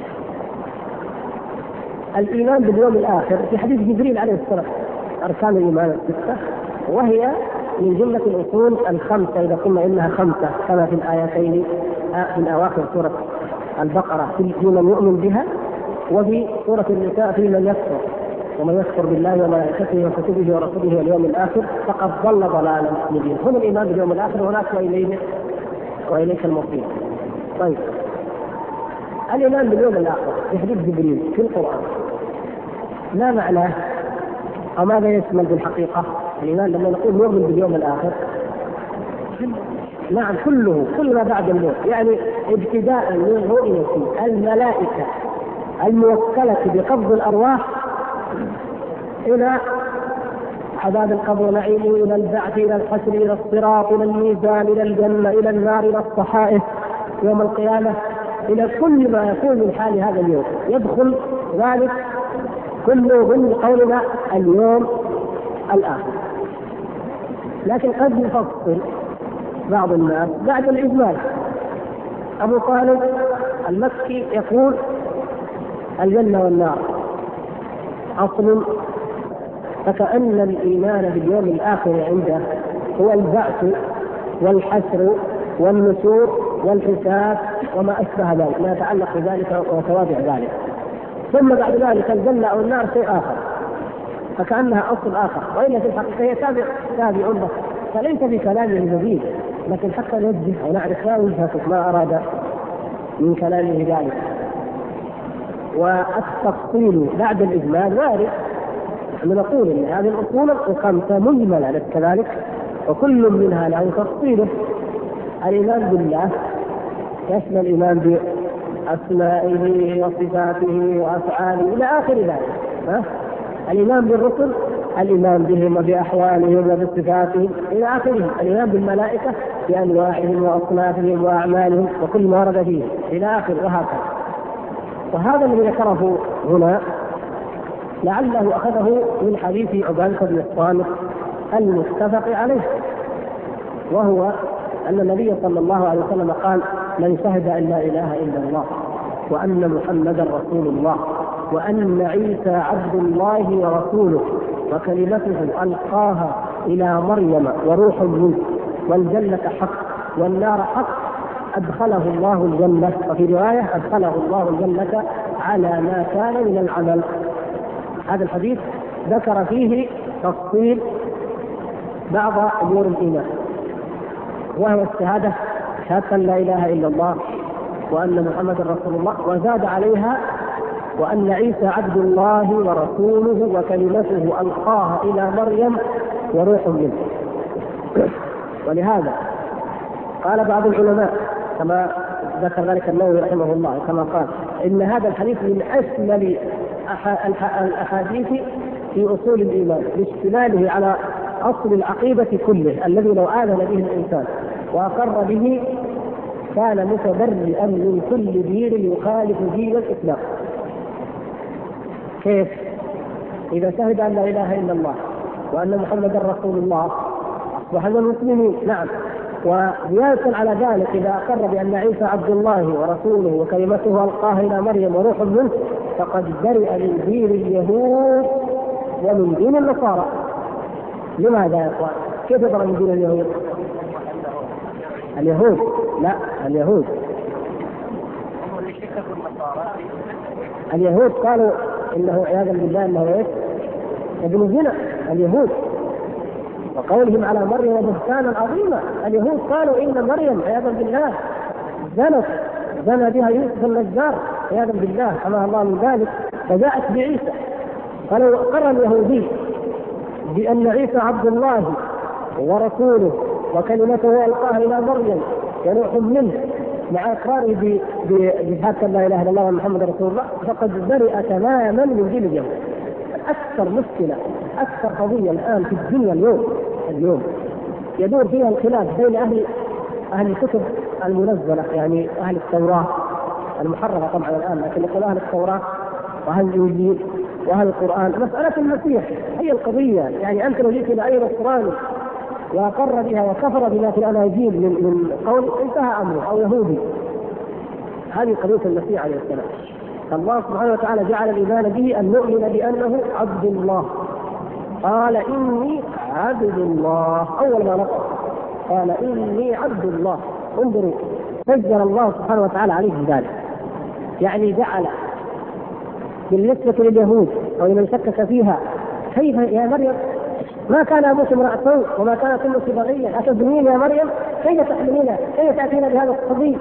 الإيمان باليوم الآخر في حديث جبريل عليه السلام أركان الإيمان 6، وهي من جملة الأصول 5 إذا قلنا إنها 5 كما في الآيتين من أواخر سورة البقرة في من يؤمن بها، وفي سورة النساء في من يكفر، ومن يكفر بالله وملائكته وكتبه ورسله واليوم الآخر فقد ضل ضلالا مبينا. هنا الإيمان باليوم الآخر هناك وإليك المصير. طيب الإيمان باليوم الآخر في حديث جبريل في القرآن ما معناه أو ماذا يشمل بالحقيقة؟ الإيمان لما نقول نؤمن باليوم الآخر، نعم كل ما بعد الموت، يعني ابتداء من رؤية الملائكة الموكلة بقبض الأرواح إلى عذاب القبر ونعيمه، إلى البعث، إلى الحشر، إلى الصراط، إلى الميزان، إلى الجنة، إلى النار، إلى الصحائف يوم القيامة، إلى كل ما يكون من حال هذا اليوم يدخل ذلك كله ضمن قولنا اليوم الآخر. لكن قد يفصل بعض الناس بعد الإجمال. أبو طالب المكي يقول الجنة والنار أصل، فكأن الإيمان باليوم الآخر عنده هو البعث والحشر والنشور والحساب وما أشبه ذلك، ما يتعلق بذلك وتوابع ذلك. ثم بعد ذلك الجنة أو النار شيء آخر، فكأنها أصل آخر، وإلا في الحقيقة هي تابع له، فليس في كلامه جديد، لكن حتى نوجه ونعرف ما وجهة ما أراد من كلامه ذلك. والتفصيل بعد الإجمال وارد، نحن نقول إن هذه الأصول 5 مجملة كذلك، وكل منها له تفصيله. الإيمان بالله يشمل الإيمان بأسمائه وصفاته وأفعاله إلى آخر ذلك. الإيمان بالرسل الإيمان بهم وبأحوالهم وبصفاتهم إلى آخره. الإيمان بالملائكة بأنواعهم وأصنافهم وأعمالهم وكل ما ورد فيه إلى آخر، وهكذا. وهذا الذي ذكره هنا لعله أخذه من حديث عبادة بن الصامت المتفق عليه، وهو أن النبي صلى الله عليه وسلم قال: من شهد أن لا إله إلا الله وأن محمدا رسول الله وأن عيسى عبد الله ورسوله وكلمته ألقاها إلى مريم وروح منه والجنة حق والنار حق أدخله الله الجنة. وفي رواية: أدخله الله الجنة على ما كان من العمل. هذا الحديث ذكر فيه تفصيل بعض أمور الإيمان، وهو الشهادة لا إله إلا الله وأن محمد رسول الله، وزاد عليها: وأن عيسى عبد الله ورسوله وكلمته ألقاها إلى مريم وروح منه. ولهذا قال بعض العلماء كما ذكر ذلك النووي رحمه الله كما قال: إن هذا الحديث من أشمل الأحاديث في أصول الإيمان، لاشتماله على أصل العقيدة كله الذي لو آمن به الإنسان وأقر به كان متبرئا من كل دين يخالف دين الإسلام. كيف؟ إذا شهد أن لا إله إلا الله وأن محمدا رسول الله أصبح من المسلمين، نعم. وزيادة على ذلك إذا أقر بأن عيسى عبد الله ورسوله وكلمته ألقاها إلى مريم وروح منه فقد برئ من دين اليهود ومن دين النصارى. لماذا يا إخوان؟ كيف يبرأ من دين اليهود؟ اليهود لا، اليهود قالوا إنه عياذا بالله أنه إيه؟ ابن زنا. اليهود وقولهم على مريم بهتانا عظيما. اليهود قالوا إن مريم عياذا بالله زنى بها يوسف النجار عياذا بالله حماها الله من ذلك، فجاءت بعيسى. قالوا أقر اليهودي بأن عيسى عبد الله ورسوله وكلمته ألقاها إلى مريم وروح منه مع إقراره بشهادة لا إله إلا الله ومحمد رسول الله فقد برئ تماما من دين اليهود. أكثر مشكلة، أكثر قضية الآن في الدنيا اليوم يدور فيها الخلاف بين أهل الكتب المنزلة، يعني أهل التوراة المحررة طبعا الآن، لكن يقول أهل التوراة وأهل الإنجيل وأهل القرآن. مسألة المسيح هي القضية. يعني أنت لو جئت إلى أي نصراني وأقر بها وكفر بما في الأناجيل من قول انتهى أمره، أو يهودي. هذه قضية المسيح عليه السلام. الله سبحانه وتعالى جعل الإيمان به أن نؤمن بأنه عبد الله. قال: إني عبد الله. أول ما نطق قال: إني عبد الله. انظروا، سجل الله سبحانه وتعالى عليه ذلك. يعني جعل بالنسبة لليهود أو لمن شكك فيها: كيف يا مريم ما كان أبوك امرأة سوء وما كانت أمك بغيا، أتزنين يا مريم؟ كيف تحملين؟ كيف تأتين بهذا الصبي؟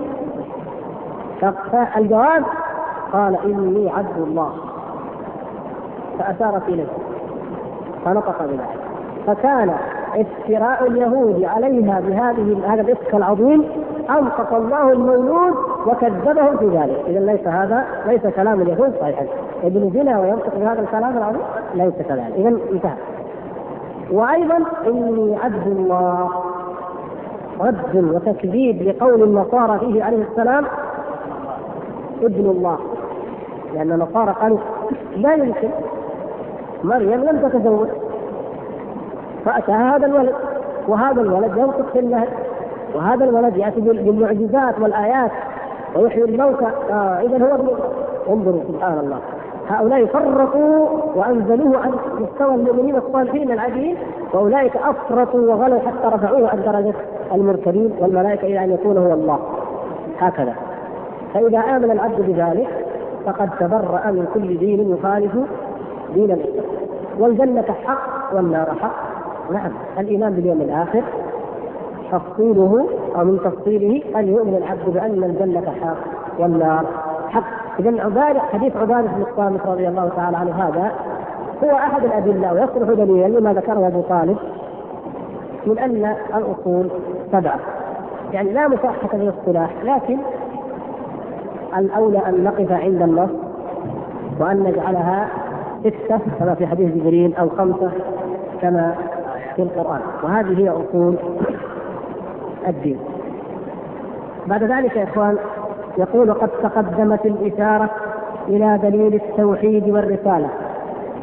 فالجواب قال: إني عبد الله. فأشارت إليه فنطق بذلك. فكان افتراء اليهود عليها هذا الإفك العظيم أنطق الله المولود وكذبهم في ذلك. إذا ليس كلام اليهود صحيحا. ابن زنا وينطق بهذا الكلام العظيم ليس كذلك. إذا انتهى. وأيضا إني عبد الله رد وتكذيب لقول النصارى فيه عليه السلام ابن الله، لأن النصارى قالوا لا يمكن، مريم لم تتزوج، فأتاها هذا الولد، وهذا الولد ينطق في الله، وهذا الولد يأتي بالمعجزات والآيات ويحيي الموتى. إذن هو ابن. انظروا سبحان الله، هؤلاء فرقوا وأنزلوه عن مستوى المؤمنين الصالحين العاديين، وأولئك أفرطوا وغلوا حتى رفعوه عن درجة المرسلين والملائكة إلى أن يكون هو الله. هكذا. فإذا آمن العبد بذلك فقد تبرأ من كل دين يخالف دين الإسلام. والجنة حق والنار حق. نعم، الإيمان باليوم الآخر تفصيله أو من تفصيله أن يؤمن العبد بأن الجنة حق والنار حق. إذن حديث عبادة بن الصامت رضي الله تعالى عنه هذا هو أحد الأدلة ويصلح دليلا لما ذكره أبو طالب من أن الأصول 7، يعني لا مساحة للاصطلاح، لكن الأولى أن نقف عند النص وأن نجعلها 6 كما في حديث جبريل أو 5 كما في القرآن. وهذه هي أصول الدين. بعد ذلك يا إخوان يقول: قد تقدمت الإشارة إلى دليل التوحيد والرسالة.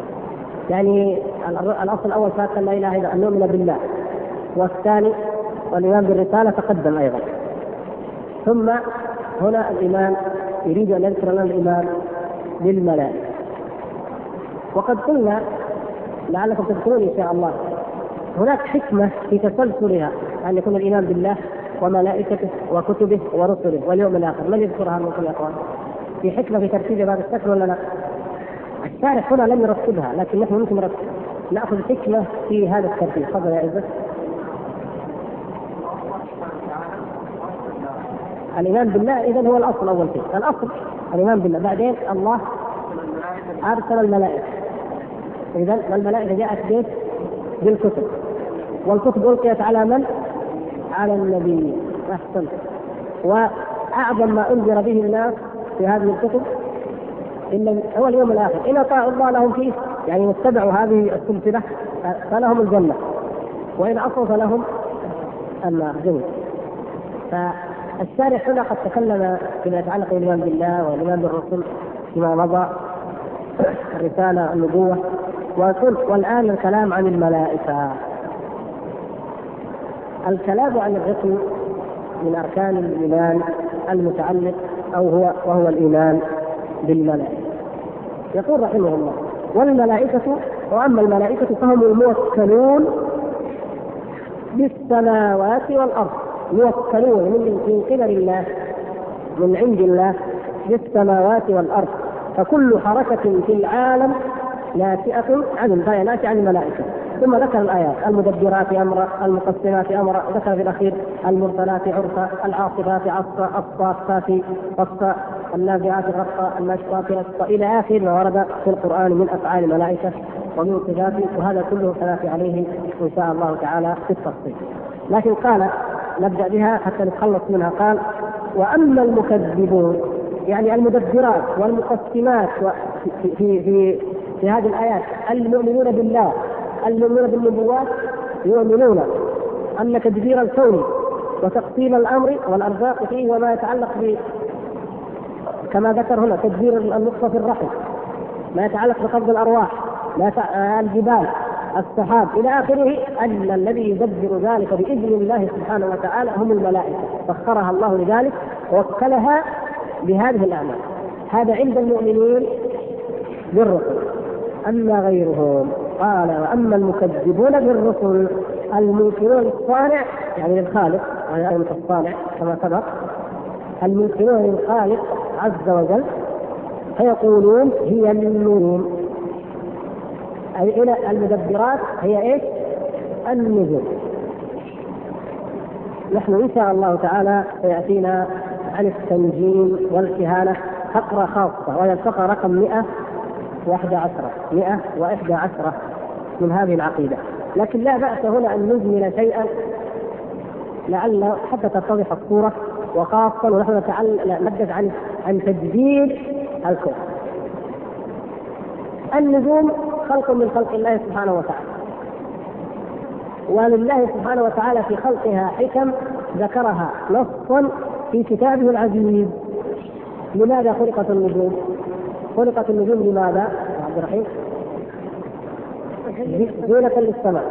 يعني الأصل الأول شهادة لا إله إلا أن نؤمن بالله، والثاني والإيمان بالرسالة تقدم أيضا. ثم هنا الإيمان يريد أن يذكر لنا الإيمان بالملائكة. وقد قلنا لعلكم تذكرون إن شاء الله هناك حكمة في تسلسلها أن يكون الإيمان بالله وملائكته وكتبه ورسله واليوم الآخر. من يذكرها منكم يا أخوان؟ في حكمة في ترتيب هذا الشكل ولا لا؟ الشارح هنا لم يرتبها، لكن نحن ممكن نأخذ حكمة في هذا الترتيب. تفضل يا عزت. الإيمان بالله إذن هو الأصل. أول شيء الأصل الإيمان بالله، بعدين الله أرسل الملائكة. إذن الملائكة جاءت بالكتب، والكتب ألقيت على من؟ على النبي. أحسن. وأعظم ما أنذر به الناس في هذه الكتب إلا هو اليوم الآخر. إن أطاعوا الله لهم فيه، يعني اتبعوا هذه السلسلة فلهم الجنة، وإن عصوا فلهم النار. جميل. فالشارح هنا قد تكلم فيما يتعلق بالإيمان بالله والإيمان بالرسل فيما مضى، الرسالة، النبوة، والآن الكلام عن الملائكة. الكلام عن الرسل من أركان الإيمان المتعلق وهو الإيمان بالملائكة. يقول رحمه الله: والملائكة، وأما الملائكة فهم الموكلون بالسماوات والأرض. موكلون من قبل الله، من عند الله، بالسماوات والأرض. فكل حركة في العالم ناشئة عن الملائكة. ثم ذكر الآيات: المدبرات أمرا، المقسمات أمرا، ذكر في الأخير المرسلات عرفا، العاصفات عصفا، الصافات صفا، النازعات غرقا، الماشطات نشطا، إلى آخر ما ورد في القرآن من أفعال الملائكة ومن صفاته. وهذا كله سنأتي عليه إن شاء الله تعالى في التفصيل. لكن قال نبدأ بها حتى نتخلص منها. قال: وأما المكذبون، يعني المدبرات والمقسمات في هذه الآيات، المؤمنون بالله، المؤمنون بالنبوات، يؤمنون أن تدبير الكون وتقسيم الأمر والأرزاق فيه وما يتعلق كما ذكر هنا تدبير النطفة في الرحم، ما يتعلق بقبض الأرواح، الجبال، السحاب، إلى آخره، أن الذي يدبر ذلك بإذن الله سبحانه وتعالى هم الملائكة، سخرها الله لذلك ووكلها بهذه الأعمال. هذا عند المؤمنين بالرسل. أما غيرهم، قال: وأما المكذبون بالرسل المنكرون للصانع، يعني للخالق، يعني الصانع كما سبق، المنكرون للخالق عز وجل، فيقولون هي النجوم. أي إلى المدبرات هي إيش؟ النجوم. نحن إن شاء الله تعالى سيأتينا عن التنجيم والكهانة فقرة خاصة، وهي الفقرة رقم 111 من هذه العقيدة. لكن لا بأس هنا أن نجمل شيئا لعل حتى تتضح الصورة، وخاصة ونحن نتحدث عن تدبير الكون. النجوم خلق من خلق الله سبحانه وتعالى، ولله سبحانه وتعالى في خلقها حكم ذكرها نصا في كتابه العزيز. لماذا خلقت النجوم؟ خلقت النجوم لماذا يا عبد الرحيم؟ زينة للسماء،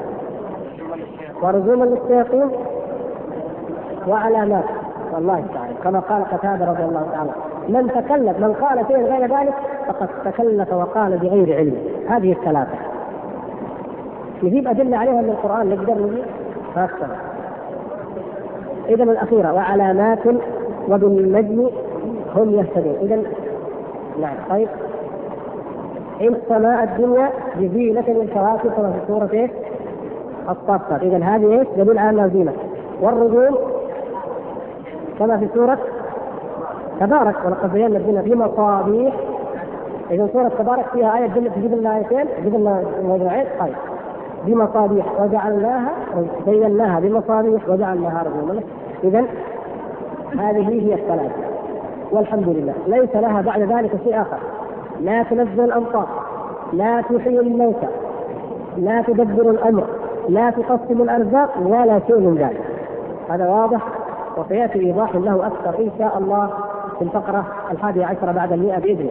ورجوما للشياطين، وعلامات. والله تعالى كما قال قتادة رضي الله تعالى: من قال شيئا غير ذلك فقد تكلف وقال بغير علم. هذه الثلاثة نجيب أدلة عليها من القرآن، نقدر نجيب فأكثر. إذن الأخيرة: وعلامات وبالنجم هم يهتدون. إذن نعم. طيب، إن السماء الدنيا بزينة للكواكب كما في سورة إيه؟ الصافات. إذن هذه إيه؟ دليل على أنها زينة. والرجوم كما في سورة تبارك: ولقد زينا الدنيا بمصابيح. إذن سورة تبارك فيها آية تجيب لنا آيتين، تجيب لنا موضوعين. طيب، بمصابيح زيناها بمصابيح وجعلناها رجوما. إذن هذه هي الثلاثة، والحمد لله ليس لها بعد ذلك شيء آخر. لا تنزل الأمطار، لا تحيي الموتى، لا تدبر الأمر، لا تقسم الأرزاق، ولا شيء من ذلك. هذا واضح، وسيأتي إيضاح له أكثر إن شاء الله في الفقرة 11 بعد 100 بإذنه.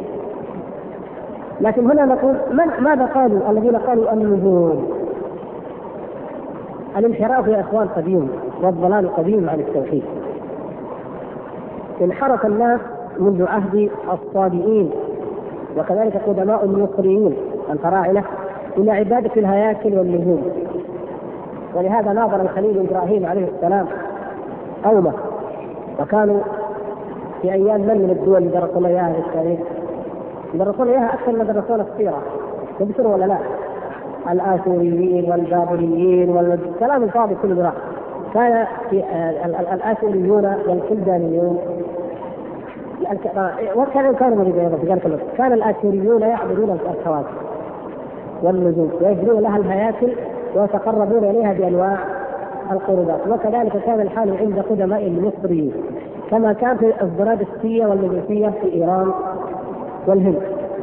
لكن هنا نقول ماذا قالوا الذين قالوا النجوم؟ الانحراف يا إخوان قديم، والضلال قديم عن التوحيد. انحرف الناس منذ عهد الصابئين وكذلك قدماء المصريين الفراعنة إلى عبادة الهياكل والنجوم. ولهذا ناظر الخليل إبراهيم عليه السلام قومه، وكانوا في أيام من الدول اللي درسونا إياها في التاريخ، درسونا إياها أكثر ما درسونا السيرة، تذكروا ولا لا؟ الآشوريين والبابليين والكلام الفاضي كله راح. كان في الآشوريون والكلدانيون كانوا موجودين في ذلك الوقت. كان الآشوريون يعبدون الكواكب والنجوم ويجرون لها الهياكل ويتقربون إليها بأنواع القربات، وكذلك كان الحال عند قدماء المصريين كما كان في الزرادشتية والمجوسية في إيران والهند.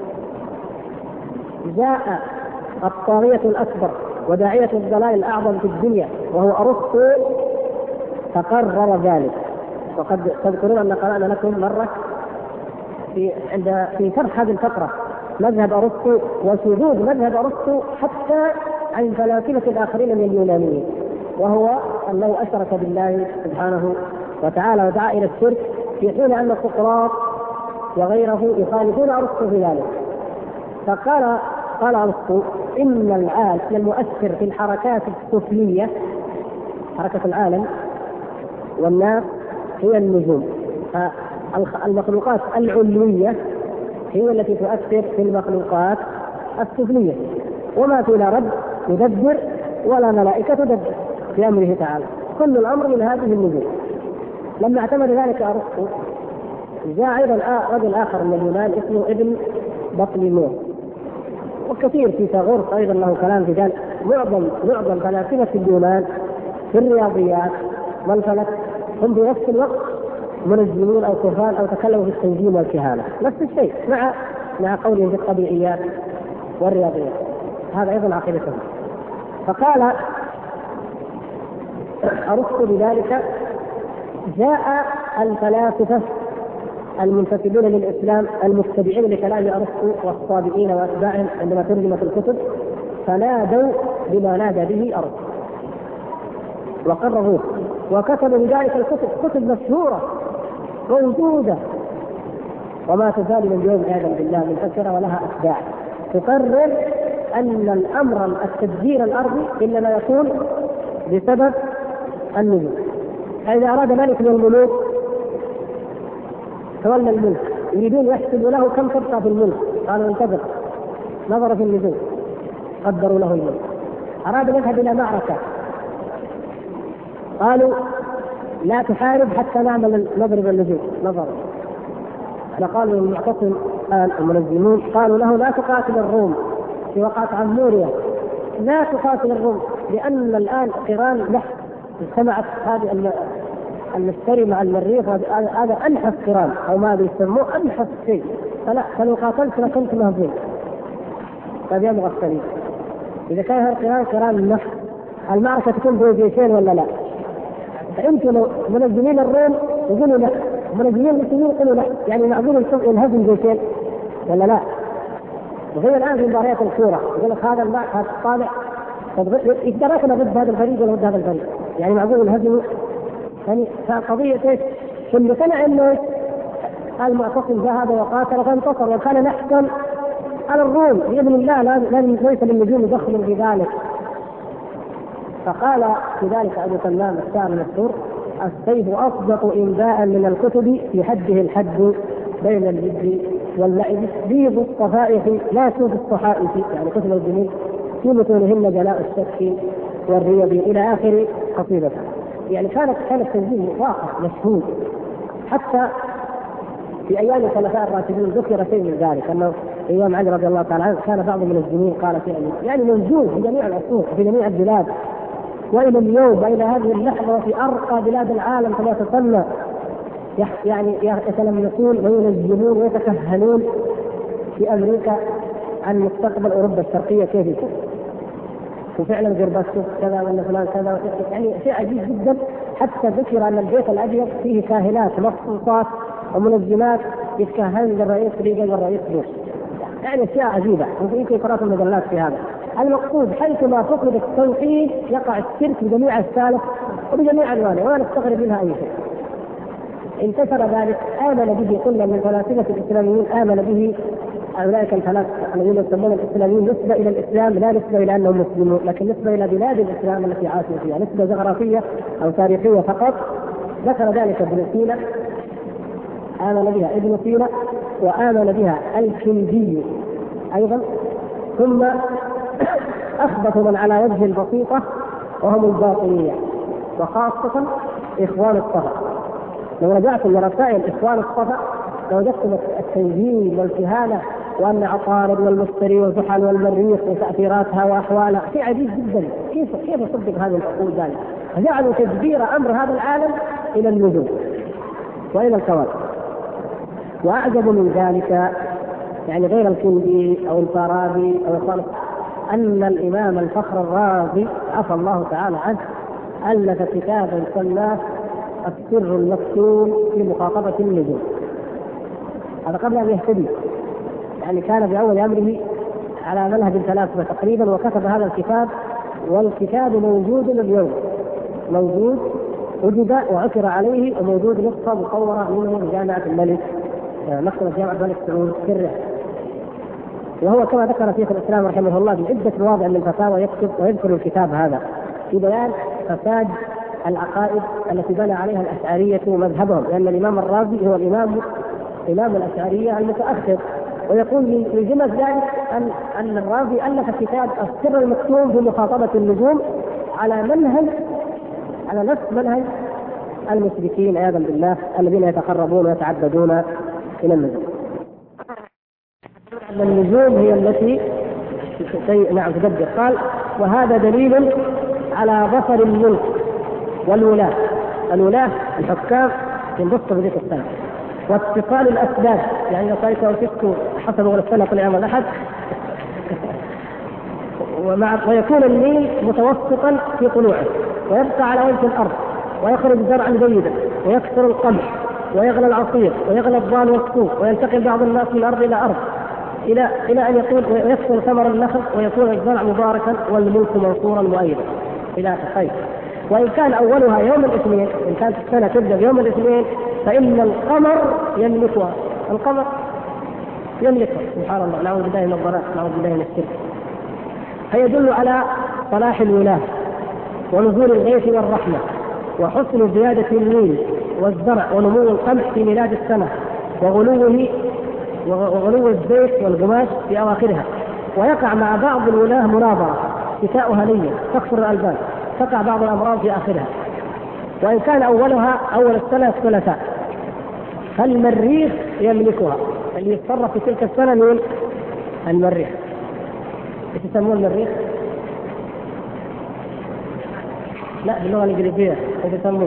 جاء الطاغية الأكبر وداعية الضلال الأعظم في الدنيا وهو أرسطو فقرر ذلك. وقد تذكرون أن قرأنا لكم مرة في شرح هذه الفترة مذهب أرسطو وشذوذ مذهب أرسطو حتى عن الفلاسفة الآخرين من اليونانيين، وهو أنه أشرك بالله سبحانه وتعالى ودعا إلى الشرك، في حين أن سقراط وغيره يخالفون أرسطو في ذلك. قال أرسطو إن العالم المؤثر في الحركات السفلية، حركة العالم والناس، هي النجوم. المخلوقات العلوية هي التي تؤثر في المخلوقات السفلية، وما في لا رب يدبر ولا ملائكة تدبر في أمره تعالى، كل الأمر من هذه النجوم. لما اعتمد ذلك أرسطو جاء أيضا رجل آخر من اليونان اسمه ابن بطليموس، وكثير في فيثاغورس أيضا له كلام في ذلك. معظم فلاسفة اليونان في الرياضيات والفلك هم في نفس الوقت منجمون أو كفار أو تكلموا في التنجيم والكهانة، نفس الشيء مع قولهم في الطبيعيات والرياضيات، هذا أيضا عقيدتهم. فقال أرسطو بذلك جاء الفلاسفة المنتسبون للإسلام المتبعين لكلام أرسطو والصابئين وأتباعهم عندما ترجمت الكتب فنادوا بما نادى به أرسطو وقرروه، وكتبوا بذلك الكتب، كتب مشهورة موجودة وما تزال من اليوم عياذا بالله منتشرة ولها أتباع تقرر أن الأمر التدبير الأرضي إنما يكون بسبب النجوم. فإذا أراد ملك من الملوك تولى الملك يريدون يحسبوا له كم تبقى في الملك، قالوا انتظر، نظر في النجوم قدروا له الملك. أراد يذهب إلى معركة قالوا لا تحارب حتى نضرب النجوم، نظر. فقالوا المعتصم المنظمون قالوا له لا تقاتل الروم في وقعة عمورية، لا تقاتل الروم لأن الآن قران نحس اجتمعت هذه المشتري مع المريخ، هذا أنحس قران أو ما بيسموه أنحس شيء، فلا فلو قاتلت لكنت مهزوم. طيب يا مغفلين، إذا كان هذا قران نحس المعركة تكون بين جيشين ولا لا؟ فأنتم لو منظمين الروم يقولوا لا، منظمين المسلمين يقولوا لا، يعني معقول الهزم جيشين ولا لا؟ وهي الآن في مباريات الكورة يقول لك هذا الطالع يتدركنا ضد هذا الفريق ولا ضد هذا الفريق، يعني معقول الهزم؟ يعني قضية ايش؟ كل سنة انه المعتصم ذهب وقاتل فانتصر وكان نحكم على الروم بإذن الله، ليس للنجوم يدخل في ذلك. فقال في ذلك أبو سلمان الشاعر المشهور السيف أصدق إنباء من الكتب في حده الحد بين الجد واللعب بيض الصفائح لا سود الصحائف، يعني كتب الجميل في متونهن جلاء الشك والريب إلى آخر قصيدته. يعني كان التنزيل واقع مشهود، حتى في أيام الخلفاء الراشدين ذكر شيء من ذلك، أنه أيام علي رضي الله تعالى عنه كان بعض من الجنين قال يعني موجود في جميع العصور في جميع البلاد، وإلى اليوم وإلى هذه اللحظة في أرقى بلاد العالم كما تسمى يعني يتلمسون وينجمون ويتكهنون في أمريكا عن مستقبل أوروبا الشرقية كيف يكون، وفعلا جربته كذا ولا فلان كذا، يعني شيء عجيب جدا. حتى ذكر أن البيت الأبيض فيه كاهنات مخصوصات ومنظمات يتكهن للرئيس ريغان والرئيس بوش، يعني أشياء عجيبة، يمكن قرأت المجلات في هذا. المقصود حيثما فقد التوحيد يقع الشرك بجميع السالف وبجميع ألوانه ولا نستغرب منها أي شيء. انتشر ذلك، آمن به كل من فلاسفة الإسلاميين، آمن به أولئك الثلاث الذين يسمون الإسلاميين نسبة إلى الإسلام، لا نسبة إلى أنهم مسلمون، لكن نسبة إلى بلاد الإسلام التي عاشوا فيها، نسبة جغرافية أو تاريخية فقط. ذكر ذلك ابن سينا، آمن بها ابن سينا، وآمن بها الكندي أيضا، ثم أخبثوا من على وجه البسيطة وهم الباطنية، وخاصة إخوان الصفا. لو رجعتم لرسائل إخوان الصفا لوجدتم التنجيل والكهانة وأن عطارد والمشتري والزحل والمريخ وتأثيراتها وأحوالها شيء عجيب جدا. كيف يصدق هذه العقول ذلك؟ فجعلوا تدبير أمر هذا العالم إلى النجوم وإلى الكواكب. وأعجب من ذلك يعني غير الكندي أو الفارابي أو الصالح أن الإمام الفخر الرازي عفى الله تعالى عنه ألف كتابا سماه السر المكتوم في مخاطبة النجوم. هذا قبل أن يهتدي، يعني كان بأول أمره على منهج الفلاسفة تقريبا، وكتب هذا الكتاب، والكتاب موجود اليوم، موجود وجد وعثر عليه، وموجود نسخة مصورة منه في جامعة الملك، مكتبة جامعة الملك سعود في الرياض. وهو كما ذكر شيخ الإسلام رحمه الله في عدة مواضع من الفتاوى يكتب ويذكر الكتاب هذا في بيان فساد العقائد التي بنى عليها الأشعرية مذهبهم، لأن الإمام الرازي هو إمام الأشعرية المتأخر. ويقول من جملة ذلك أن الرازي ألف كتاب السر المكتوم في مخاطبة النجوم على نفس منهج المشركين عياذا بالله الذين يتقربون ويتعبدون إلى النجوم. النجوم هي التي تدبر. قال: وهذا دليل على ظفر الملك والولاة، الحكام ينبسطوا في ذيك السنة، واتصال الأسباب، يعني لو كانت وفقت حسب السنة طلع يوم الأحد ويكون النيل متوسطا في طلوعه ويبقى على وجه الأرض ويخرج زرعا جيدا ويكثر القمح ويغلى العصير ويغلى الضال والسوق وينتقل بعض الناس من الأرض إلى أرض إلى أن يكون ويكثر ثمر النخل ويكون الزرع مباركا والملك منصورا مؤيدا إلى خير. وإن كان أولها يوم الاثنين، إن كانت السنة تبدأ يوم الاثنين، فإن القمر يملكها، سبحان الله، نعوذ بالله من الضلال، نعوذ بالله من الشرك. فيدل على صلاح الولاة ونزول الغيث والرحمة وحسن زيادة النيل والزرع ونمو القمح في ميلاد السنة وغلو الزيت والقماش في أواخرها. ويقع مع بعض الولاة مناظرة شتاؤها ليا تكثر الألبان، تقع بعض الأمراض في آخرها. وإن كان أولها أول السنة الثلاثاء، فالمريخ يملكها، اللي يتصرف في تلك السنة من المريخ. ايش يسمون المريخ؟ لا باللغة الإنجليزية ايش يسموه؟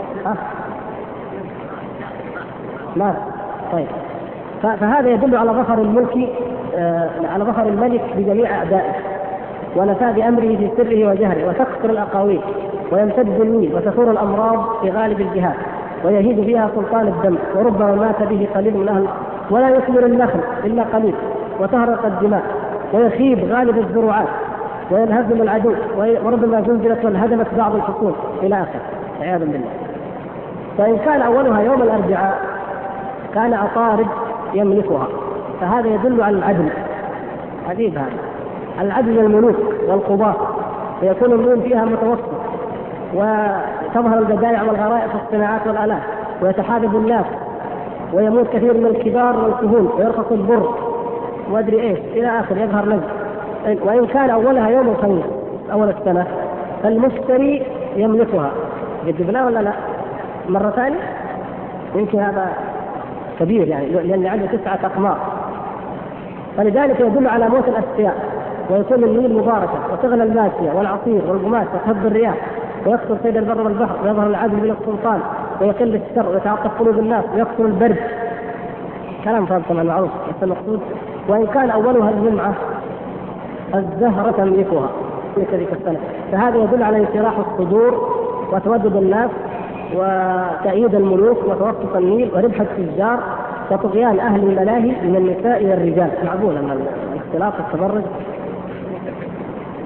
ماذا؟ طيب، فهذا يدل على ظفر الملك، على ظفر الملك بجميع أعدائه ونفاذ أمره في سره وجهره، وتكثر الأقاويل ويمتد النيل وتثور الأمراض في غالب الجهات ويهيج فيها سلطان الدم، وربما مات به قليل من أهل، ولا يثمر النخل إلا قليل، وتهرق الدماء ويخيب غالب الزروعات وينهزم العدو، وربما زلزلت وانهدمت بعض الحقول إلى آخره عياذا بالله. فإن كان أولها يوم الأربعاء كان عطارد يملكها، فهذا يدل على العدل. عجيب هذا العدل الملوك والقضاة، ويكون النون فيها متوسط، وتظهر البدائع والغرائب في الصناعات والآلات، ويتحابب الناس، ويموت كثير من الكبار والكهول، ويرخص البر وادري ايش الى اخر، يظهر له. وان كان اولها يوم الخميس اول السنه، فالمشتري يملكها. يجب لا ولا لا؟ مره ثانيه يمكن هذا كبير، يعني لان عنده 9 أقمار، فلذلك يدل على موت الأسقياء، ويكون النيل مباركة، وتغلى الماشية والعصير والقماش وتهب الرياح، ويكثر صيد البر والبحر، ويظهر العدل من السلطان، ويقل الشر، ويتعاطف قلوب الناس، ويكثر البرد. كلام فاضي طبعا معروف بس المقصود. وإن كان أولها الجمعة الزهرة تملكها في تلك السنة، فهذا يدل على انشراح الصدور وتودد الناس وتأييد الملوك وتوسط النيل وربح التجار وطغيان أهل الملاهي من النساء والرجال. معقول أن الاختلاط والتبرج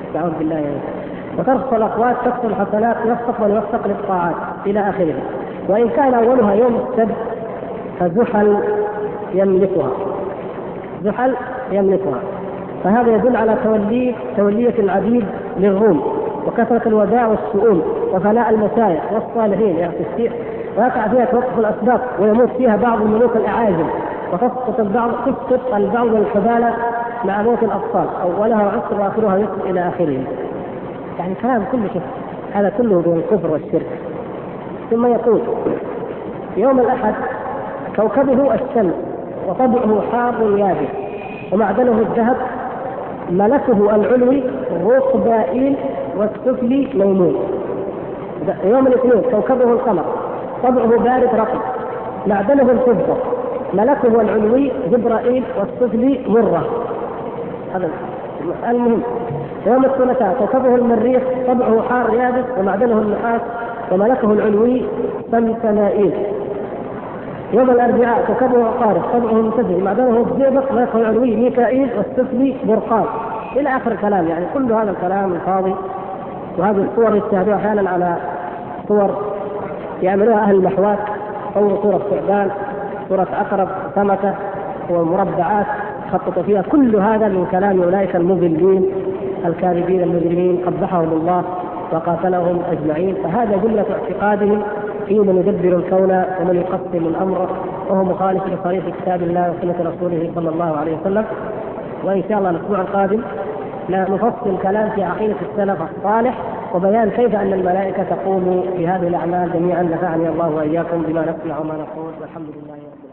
نعوذ بالله يعني. وترخص الأقوات تكسر الحسنات، يوفق من يوفق للطاعات إلى آخره. وإن كان أولها يوم السبت فزحل يملكها، زحل يملكها. فهذا يدل على تولية العبيد للروم، وكثرة الوداع والسؤول، وفناء المسايح والصالحين يعني التسبيح، ويقع فيها توقف الأسباب، ويموت فيها بعض الملوك الأعاجم، وتسقط البعض من الحبالة مع موت الأطفال، أولها عسر وآخرها يسر إلى آخره. يعني كلام كله شيء، هذا كله من الكفر والشرك. ثم يقول يوم الأحد كوكبه الشمس، وطبعه حار يابس، ومعدنه الذهب، ملكه العلوي ركبائيل، والسفلي ميمون. يوم الاثنين كوكبه القمر، طبعه بارد رطب، معدنه الفضة، ملكه العلوي جبرائيل، والسفلي مرة. هذا المهم. يوم الثلاثاء كوكبه المريخ، طبعه حار يابس، ومعدنه النحاس، وملكه العلوي سمسمائيل. يوم الاربعاء كوكبه عقارب، طبعه منتفع، معدنه الزئبق، ملكه العلوي ميكائيل، والسفلي برقان، الى اخر الكلام. يعني كل هذا الكلام الفاضي. وهذه الصور يستهدوا احيانا على صور يعملوها اهل المحوات، او صورة ثعبان، صورة عقرب، سمكة، ومربعات خططوا فيها. كل هذا من كلام اولئك المضلين الكاذبين المجرمين، قبحهم الله وقاتلهم اجمعين. فهذا جملة اعتقادهم في من يدبر الكون ومن يقسم الامر، وهو مخالف لصريح كتاب الله وسنة رسوله صلى الله عليه وسلم. وان شاء الله الاسبوع القادم نفصل كلام في عقيدة السلف الصالح، وبيان كيف ان الملائكة تقوم بهذه الاعمال جميعا. نفعني الله واياكم بما نسمع وما نقول، والحمد لله رب العالمين.